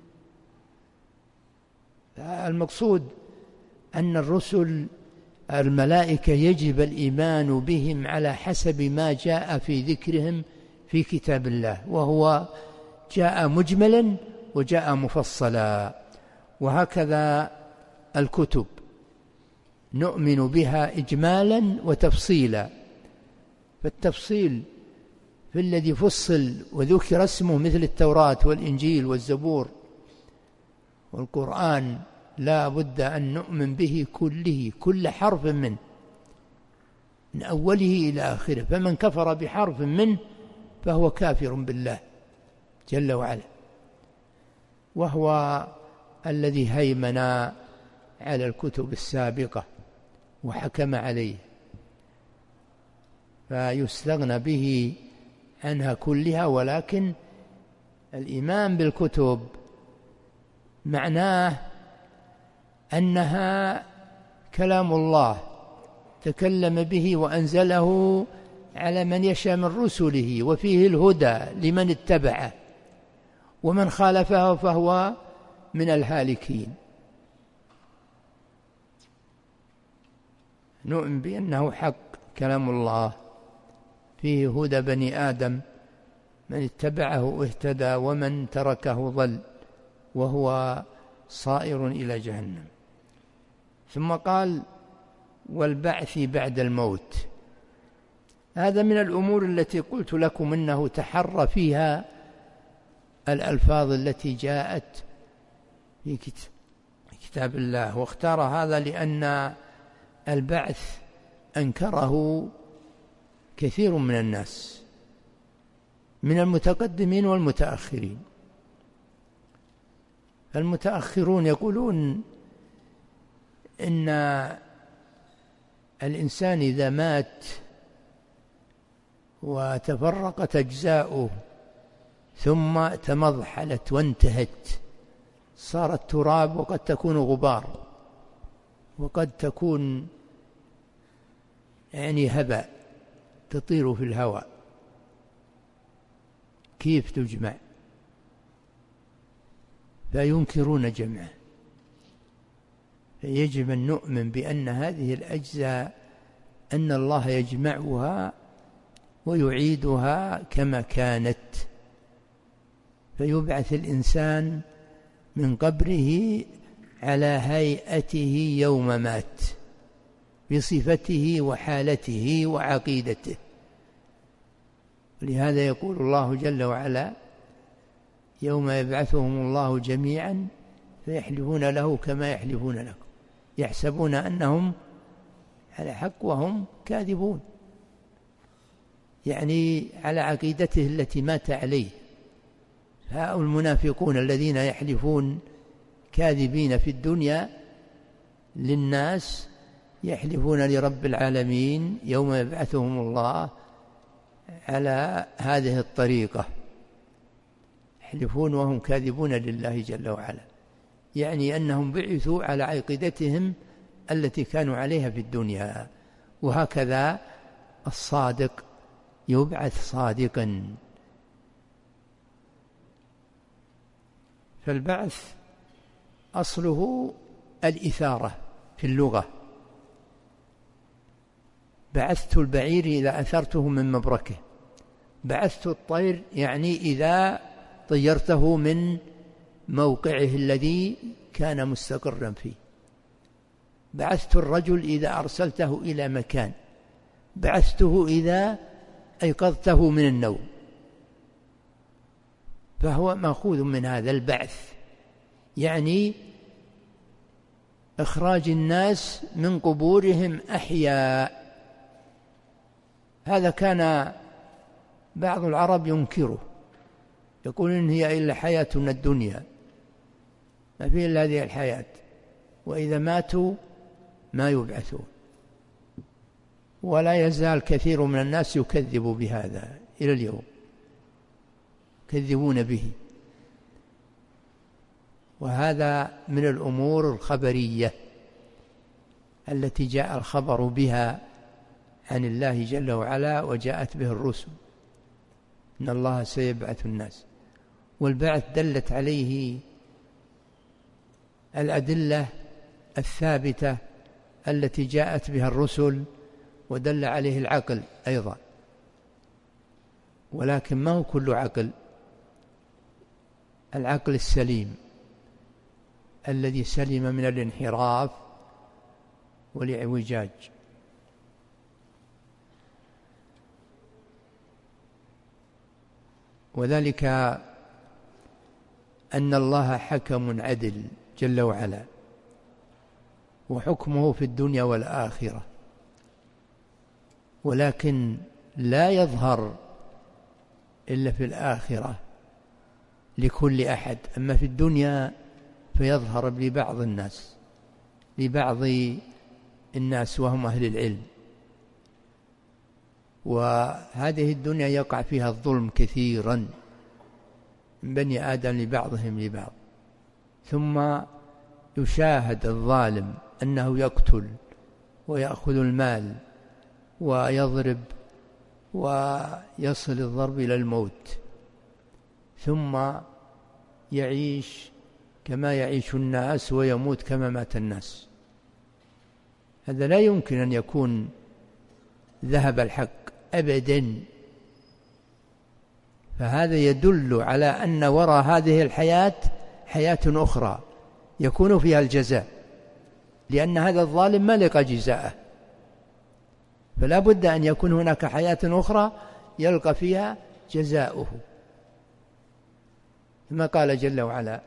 المقصود أن الرسل الملائكة يجب الإيمان بهم على حسب ما جاء في ذكرهم في كتاب الله، وهو جاء مجملا وجاء مفصلا. وهكذا الكتب نؤمن بها إجمالا وتفصيلا. فالتفصيل في الذي فصل وذكر اسمه مثل التوراة والإنجيل والزبور والقرآن لا بد أن نؤمن به كله، كل حرف منه من أوله إلى آخره، فمن كفر بحرف منه فهو كافر بالله جل وعلا، وهو الذي هيمن على الكتب السابقة وحكم عليه. فيستغنى به عنها كلها. ولكن الإيمان بالكتب معناه أنها كلام الله تكلم به وأنزله على من يشاء من رسله، وفيه الهدى لمن اتبعه، ومن خالفه فهو من الهالكين. نؤمن بأنه حق كلام الله، فيه هدى بني آدم، من اتبعه اهتدى ومن تركه ضل وهو صائر إلى جهنم. ثم قال: والبعث بعد الموت. هذا من الأمور التي قلت لكم إنه تحرى فيها الألفاظ التي جاءت في كتاب الله، واختار هذا لأن البعث أنكره كثير من الناس من المتقدمين والمتأخرين. المتأخرون يقولون إن الإنسان إذا مات وتفرقت أجزاؤه ثم تمضحلت وانتهت صارت تراب، وقد تكون غبار، وقد تكون يعني هباء تطير في الهواء، كيف تجمع؟ فينكرون جمعه. فيجب أن نؤمن بأن هذه الأجزاء أن الله يجمعها ويعيدها كما كانت، فيبعث الإنسان من قبره على هيئته يوم مات بصفته وحالته وعقيدته. ولهذا يقول الله جل وعلا: يوم يبعثهم الله جميعا فيحلفون له كما يحلفون لكم يحسبون أنهم على حق وهم كاذبون، يعني على عقيدته التي مات عليه. هؤلاء المنافقون الذين يحلفون كاذبين في الدنيا للناس يحلفون لرب العالمين يوم يبعثهم الله على هذه الطريقة، يحلفون وهم كاذبون لله جل وعلا، يعني أنهم بعثوا على عقيدتهم التي كانوا عليها في الدنيا. وهكذا الصادق يبعث صادقا. فالبعث أصله الإثارة في اللغة. بعثت البعير إذا أثرته من مبركه، بعثت الطير يعني إذا طيرته من موقعه الذي كان مستقرا فيه، بعثت الرجل إذا أرسلته إلى مكان، بعثته إذا أيقظته من النوم. فهو مأخوذ من هذا البعث، يعني إخراج الناس من قبورهم أحياء. هذا كان بعض العرب ينكره، يقول إن هي إلا حياتنا الدنيا، ما فيه إلا هذه الحياة، وإذا ماتوا ما يبعثون. ولا يزال كثير من الناس يكذب بهذا إلى اليوم، يكذبون به. وهذا من الأمور الخبرية التي جاء الخبر بها عن الله جل وعلا وجاءت به الرسل، إن الله سيبعث الناس. والبعث دلت عليه الأدلة الثابتة التي جاءت بها الرسل، ودل عليه العقل أيضا، ولكن ما هو كل عقل، العقل السليم الذي سلم من الانحراف والاعوجاج. وذلك أن الله حكم عدل جل وعلا، وحكمه في الدنيا والآخرة، ولكن لا يظهر إلا في الآخرة لكل أحد. أما في الدنيا فيظهر لبعض الناس لبعض الناس وهم أهل العلم. وهذه الدنيا يقع فيها الظلم كثيرا من بني آدم لبعضهم لبعض، ثم يشاهد الظالم أنه يقتل ويأخذ المال ويضرب ويصل الضرب إلى الموت، ثم يعيش كما يعيش الناس ويموت كما مات الناس. هذا لا يمكن أن يكون ذهب الحق أبدا. فهذا يدل على أن وراء هذه الحياة حياة أخرى يكون فيها الجزاء، لأن هذا الظالم ما لقى جزاءه، فلا بد أن يكون هناك حياة أخرى يلقى فيها جزاؤه. ثم قال جل وعلا: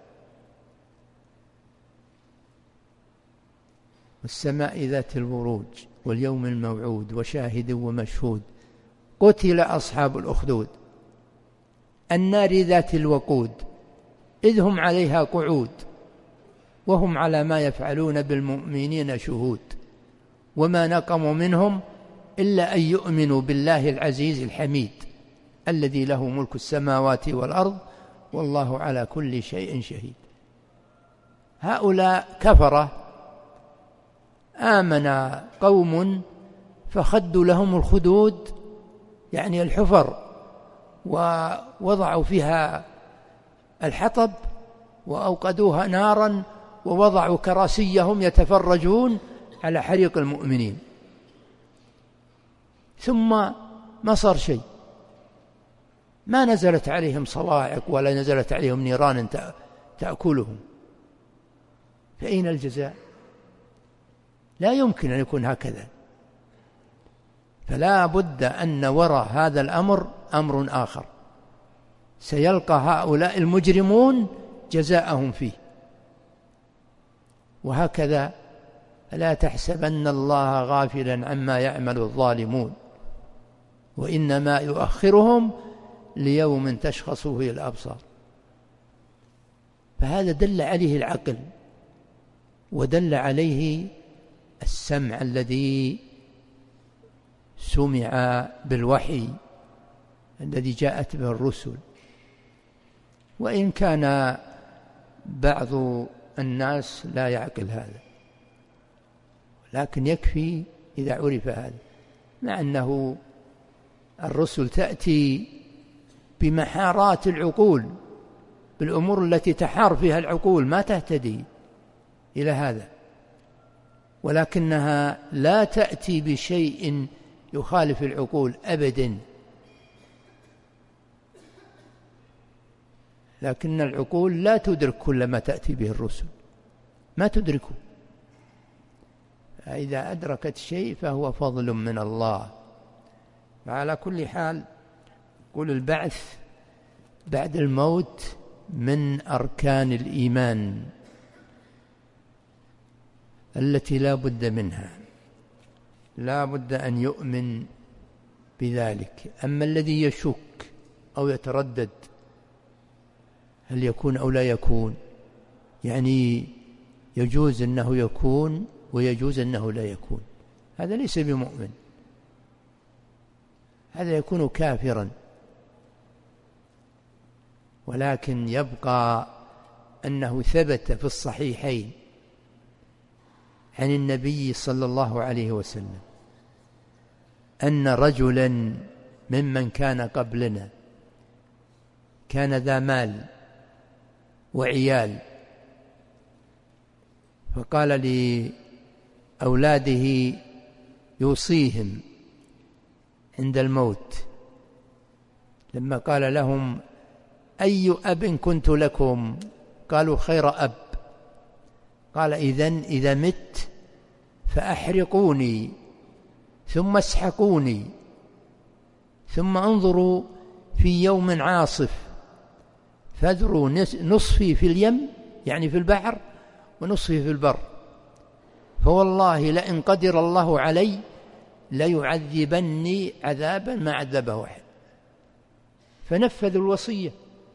والسماء ذات البروج واليوم الموعود وشاهد ومشهود قتل أصحاب الأخدود النار ذات الوقود إذ هم عليها قعود وهم على ما يفعلون بالمؤمنين شهود وما نقموا منهم إلا أن يؤمنوا بالله العزيز الحميد الذي له ملك السماوات والأرض والله على كل شيء شهيد. هؤلاء كفرة آمن قوم فخدوا لهم الخدود، يعني الحفر، ووضعوا فيها الحطب وأوقدوها نارا ووضعوا كراسيهم يتفرجون على حريق المؤمنين، ثم ما صار شيء، ما نزلت عليهم صواعق ولا نزلت عليهم نيران تأكلهم. فأين الجزاء؟ لا يمكن أن يكون هكذا. فلا بد أن وراء هذا الأمر أمر آخر سيلقى هؤلاء المجرمون جزاءهم فيه. وهكذا لا تحسبن الله غافلا عما يعمل الظالمون وإنما يؤخرهم ليوم تشخص فيه الأبصار. فهذا دل عليه العقل ودل عليه السمع الذي سمع بالوحي الذي جاءت به الرسل. وإن كان بعض الناس لا يعقل هذا، لكن يكفي إذا عرف هذا، مع أنه الرسل تأتي بمحارات العقول، بالأمور التي تحار فيها العقول ما تهتدي إلى هذا، ولكنها لا تأتي بشيء يخالف العقول أبدا. لكن العقول لا تدرك كل ما تأتي به الرسل، ما تدركه. إذا أدركت شيء فهو فضل من الله. وعلى كل حال قل البعث بعد الموت من أركان الإيمان التي لا بد منها، لا بد أن يؤمن بذلك. أما الذي يشك أو يتردد هل يكون أو لا يكون، يعني يجوز أنه يكون ويجوز أنه لا يكون، هذا ليس بمؤمن، هذا يكون كافرا. ولكن يبقى أنه ثبت في الصحيحين عن النبي صلى الله عليه وسلم أن رجلا ممن كان قبلنا كان ذا مال وعيال، فقال لأولاده يوصيهم عند الموت، لما قال لهم أي أب كنت لكم؟ قالوا خير أب. قال إذن إذا مت فأحرقوني ثم اسحقوني ثم انظروا في يوم عاصف فاذروا نصفي في اليم يعني في البحر ونصفي في البر، فوالله لئن قدر الله علي ليعذبني عذابا ما عذبه أحد. فنفذوا الوصية،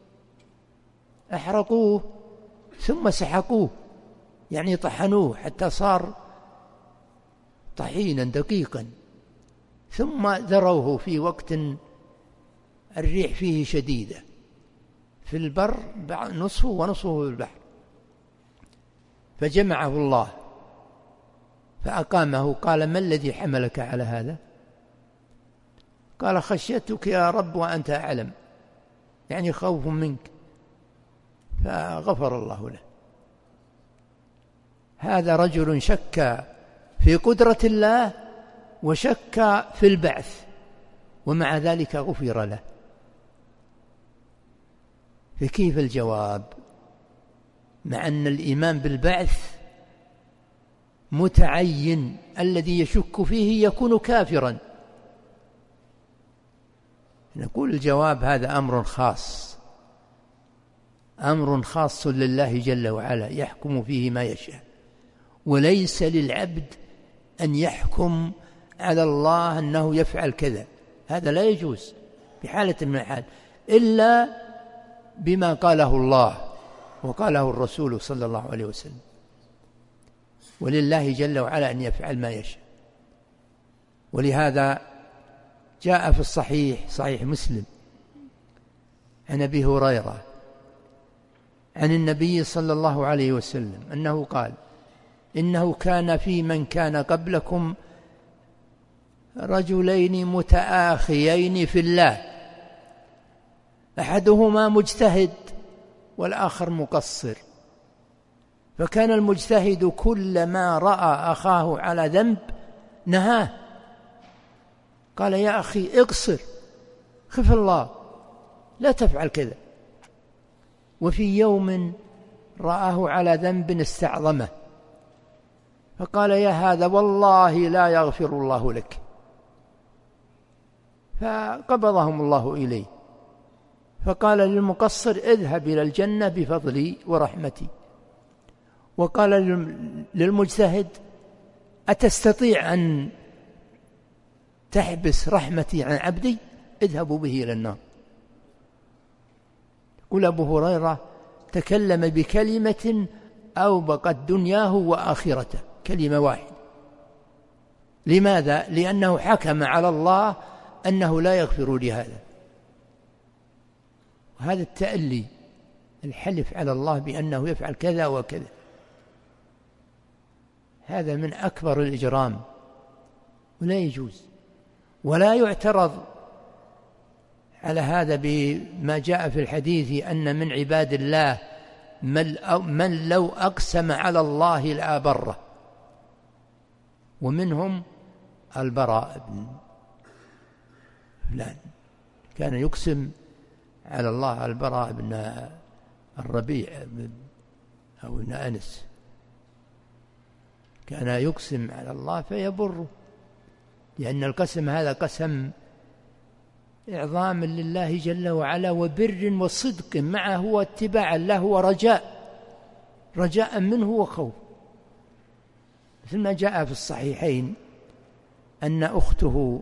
أحرقوه ثم سحقوه، يعني طحنوه حتى صار طحينا دقيقا، ثم ذروه في وقت الريح فيه شديدة في البر نصفه ونصفه في البحر، فجمعه الله فأقامه. قال: ما الذي حملك على هذا؟ قال: خشيتك يا رب وأنت أعلم، يعني خوف منك، فغفر الله له. هذا رجل شك في قدرة الله وشك في البعث، ومع ذلك غفر له. فكيف الجواب مع أن الإيمان بالبعث متعين؟ الذي يشك فيه يكون كافرا. نقول الجواب: هذا أمر خاص، أمر خاص لله جل وعلا يحكم فيه ما يشاء، وليس للعبد أن يحكم على الله أنه يفعل كذا. هذا لا يجوز بحالة من الحال إلا بما قاله الله وقاله الرسول صلى الله عليه وسلم، ولله جل وعلا أن يفعل ما يشاء. ولهذا جاء في الصحيح صحيح مسلم عن أبي هريرة عن النبي صلى الله عليه وسلم أنه قال: إنه كان في من كان قبلكم رجلين متآخيين في الله، أحدهما مجتهد والآخر مقصر، فكان المجتهد كلما رأى أخاه على ذنب نهاه، قال: يا أخي اقصر، خف الله، لا تفعل كذا. وفي يوم رآه على ذنب استعظمه، فقال: يا هذا والله لا يغفر الله لك، فقبضهم الله إليه. فقال للمقصر: اذهب إلى الجنة بفضلي ورحمتي. وقال للمجتهد: أتستطيع أن تحبس رحمتي عن عبدي؟ اذهبوا به إلى النار. يقول أبو هريرة: تكلم بكلمة أوبقت دنياه وآخرته، كلمة واحدة. لماذا؟ لأنه حكم على الله أنه لا يغفر لهذا. وهذا التألي، الحلف على الله بأنه يفعل كذا وكذا، هذا من أكبر الإجرام ولا يجوز. ولا يعترض على هذا بما جاء في الحديث أن من عباد الله من لو أقسم على الله لأبره، ومنهم البراء بن فلان كان يقسم على الله، البراء بن الربيع أو ابن أنس كان يقسم على الله فيبره، لأن القسم هذا قسم إعظام لله جل وعلا وبر وصدق معه واتباعا له ورجاء، رجاء منه وخوف. مثل ما جاء في الصحيحين أن أخته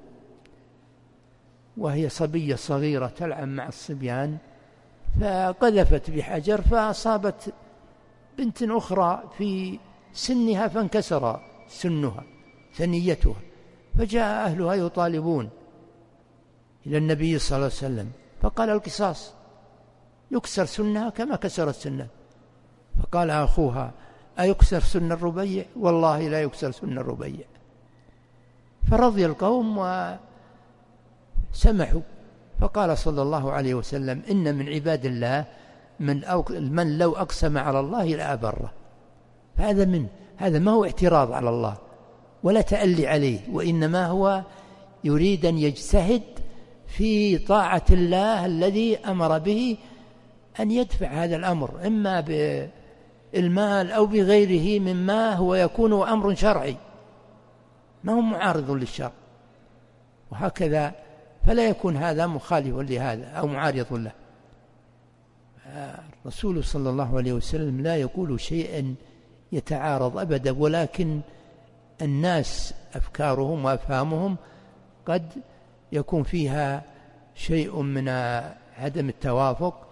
وهي صبية صغيرة تلعب مع الصبيان فقذفت بحجر فأصابت بنت أخرى في سنها فانكسر سنها ثنيتها، فجاء أهلها يطالبون إلى النبي صلى الله عليه وسلم، فقال: القصاص، يكسر سنها كما كسرت سنه. فقال أخوها: أيكسر سن الربيع؟ والله لا يكسر سن الربيع. فرضي القوم وسمحوا. فقال صلى الله عليه وسلم: إن من عباد الله من, أو من لو أقسم على الله لأبره. فهذا من هذا ما هو اعتراض على الله ولا تألي عليه، وإنما هو يريد أن يجتهد في طاعة الله الذي أمر به أن يدفع هذا الأمر، إما بالمال أو بغيره مما هو يكون أمر شرعي ما هو معارض للشرع، وهكذا فلا يكون هذا مخالف لهذا أو معارض له. الرسول صلى الله عليه وسلم لا يقول شيئا يتعارض أبدا، ولكن الناس أفكارهم وأفهامهم قد يكون فيها شيء من عدم التوافق.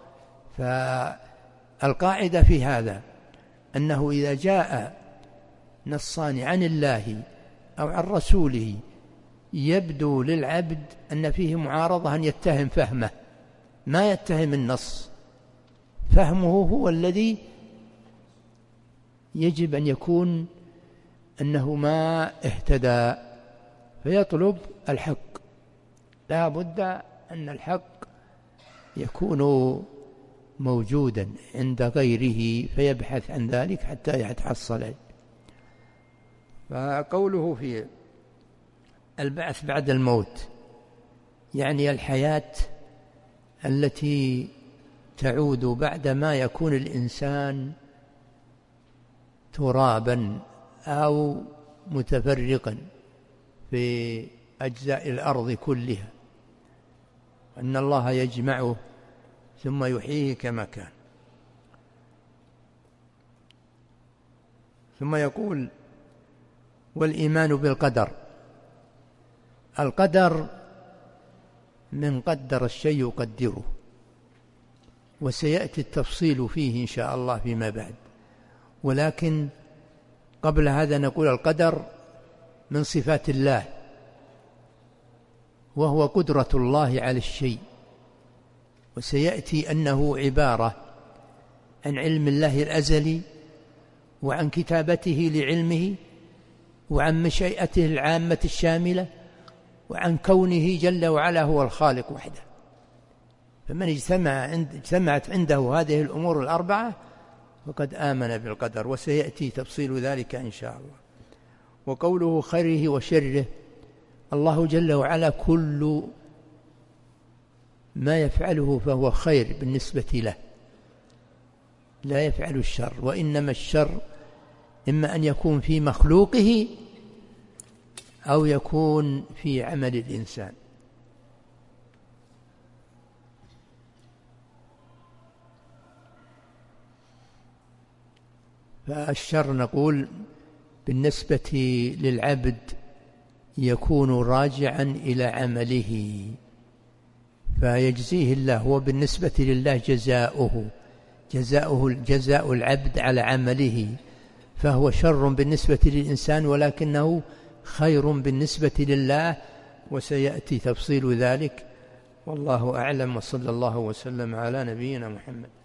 فالقاعدة في هذا أنه إذا جاء نصان عن الله أو عن رسوله يبدو للعبد أن فيه معارضة أن يتهم فهمه، ما يتهم النص، فهمه هو الذي يجب أن يكون أنه ما اهتدى، فيطلب الحق. لا بد أن الحق يكون موجودا عند غيره فيبحث عن ذلك حتى يتحصل. فقوله في البعث بعد الموت يعني الحياة التي تعود بعدما يكون الإنسان ترابا أو متفرقا في أجزاء الأرض كلها، أن الله يجمعه ثم يحييه كما كان. ثم يقول والإيمان بالقدر. القدر من قدر الشيء يقدره، وسيأتي التفصيل فيه إن شاء الله فيما بعد، ولكن قبل هذا نقول القدر من صفات الله، وهو قدرة الله على الشيء، وسيأتي أنه عبارة عن علم الله الأزلي وعن كتابته لعلمه وعن مشيئته العامة الشاملة وعن كونه جل وعلا هو الخالق وحده. فمن اجتمع عند اجتمعت عنده هذه الأمور الأربعة فقد آمن بالقدر، وسيأتي تفصيل ذلك إن شاء الله. وقوله خيره وشره، الله جل وعلا كل ما يفعله فهو خير بالنسبة له، لا يفعل الشر، وإنما الشر إما أن يكون في مخلوقه أو يكون في عمل الإنسان. فالشر نقول بالنسبة للعبد يكون راجعا إلى عمله فيجزيه الله، وبالنسبة لله جزاؤه جزاؤه جزاء العبد على عمله، فهو شر بالنسبة للإنسان ولكنه خير بالنسبة لله، وسيأتي تفصيل ذلك. والله أعلم، وصلى الله وسلم على نبينا محمد.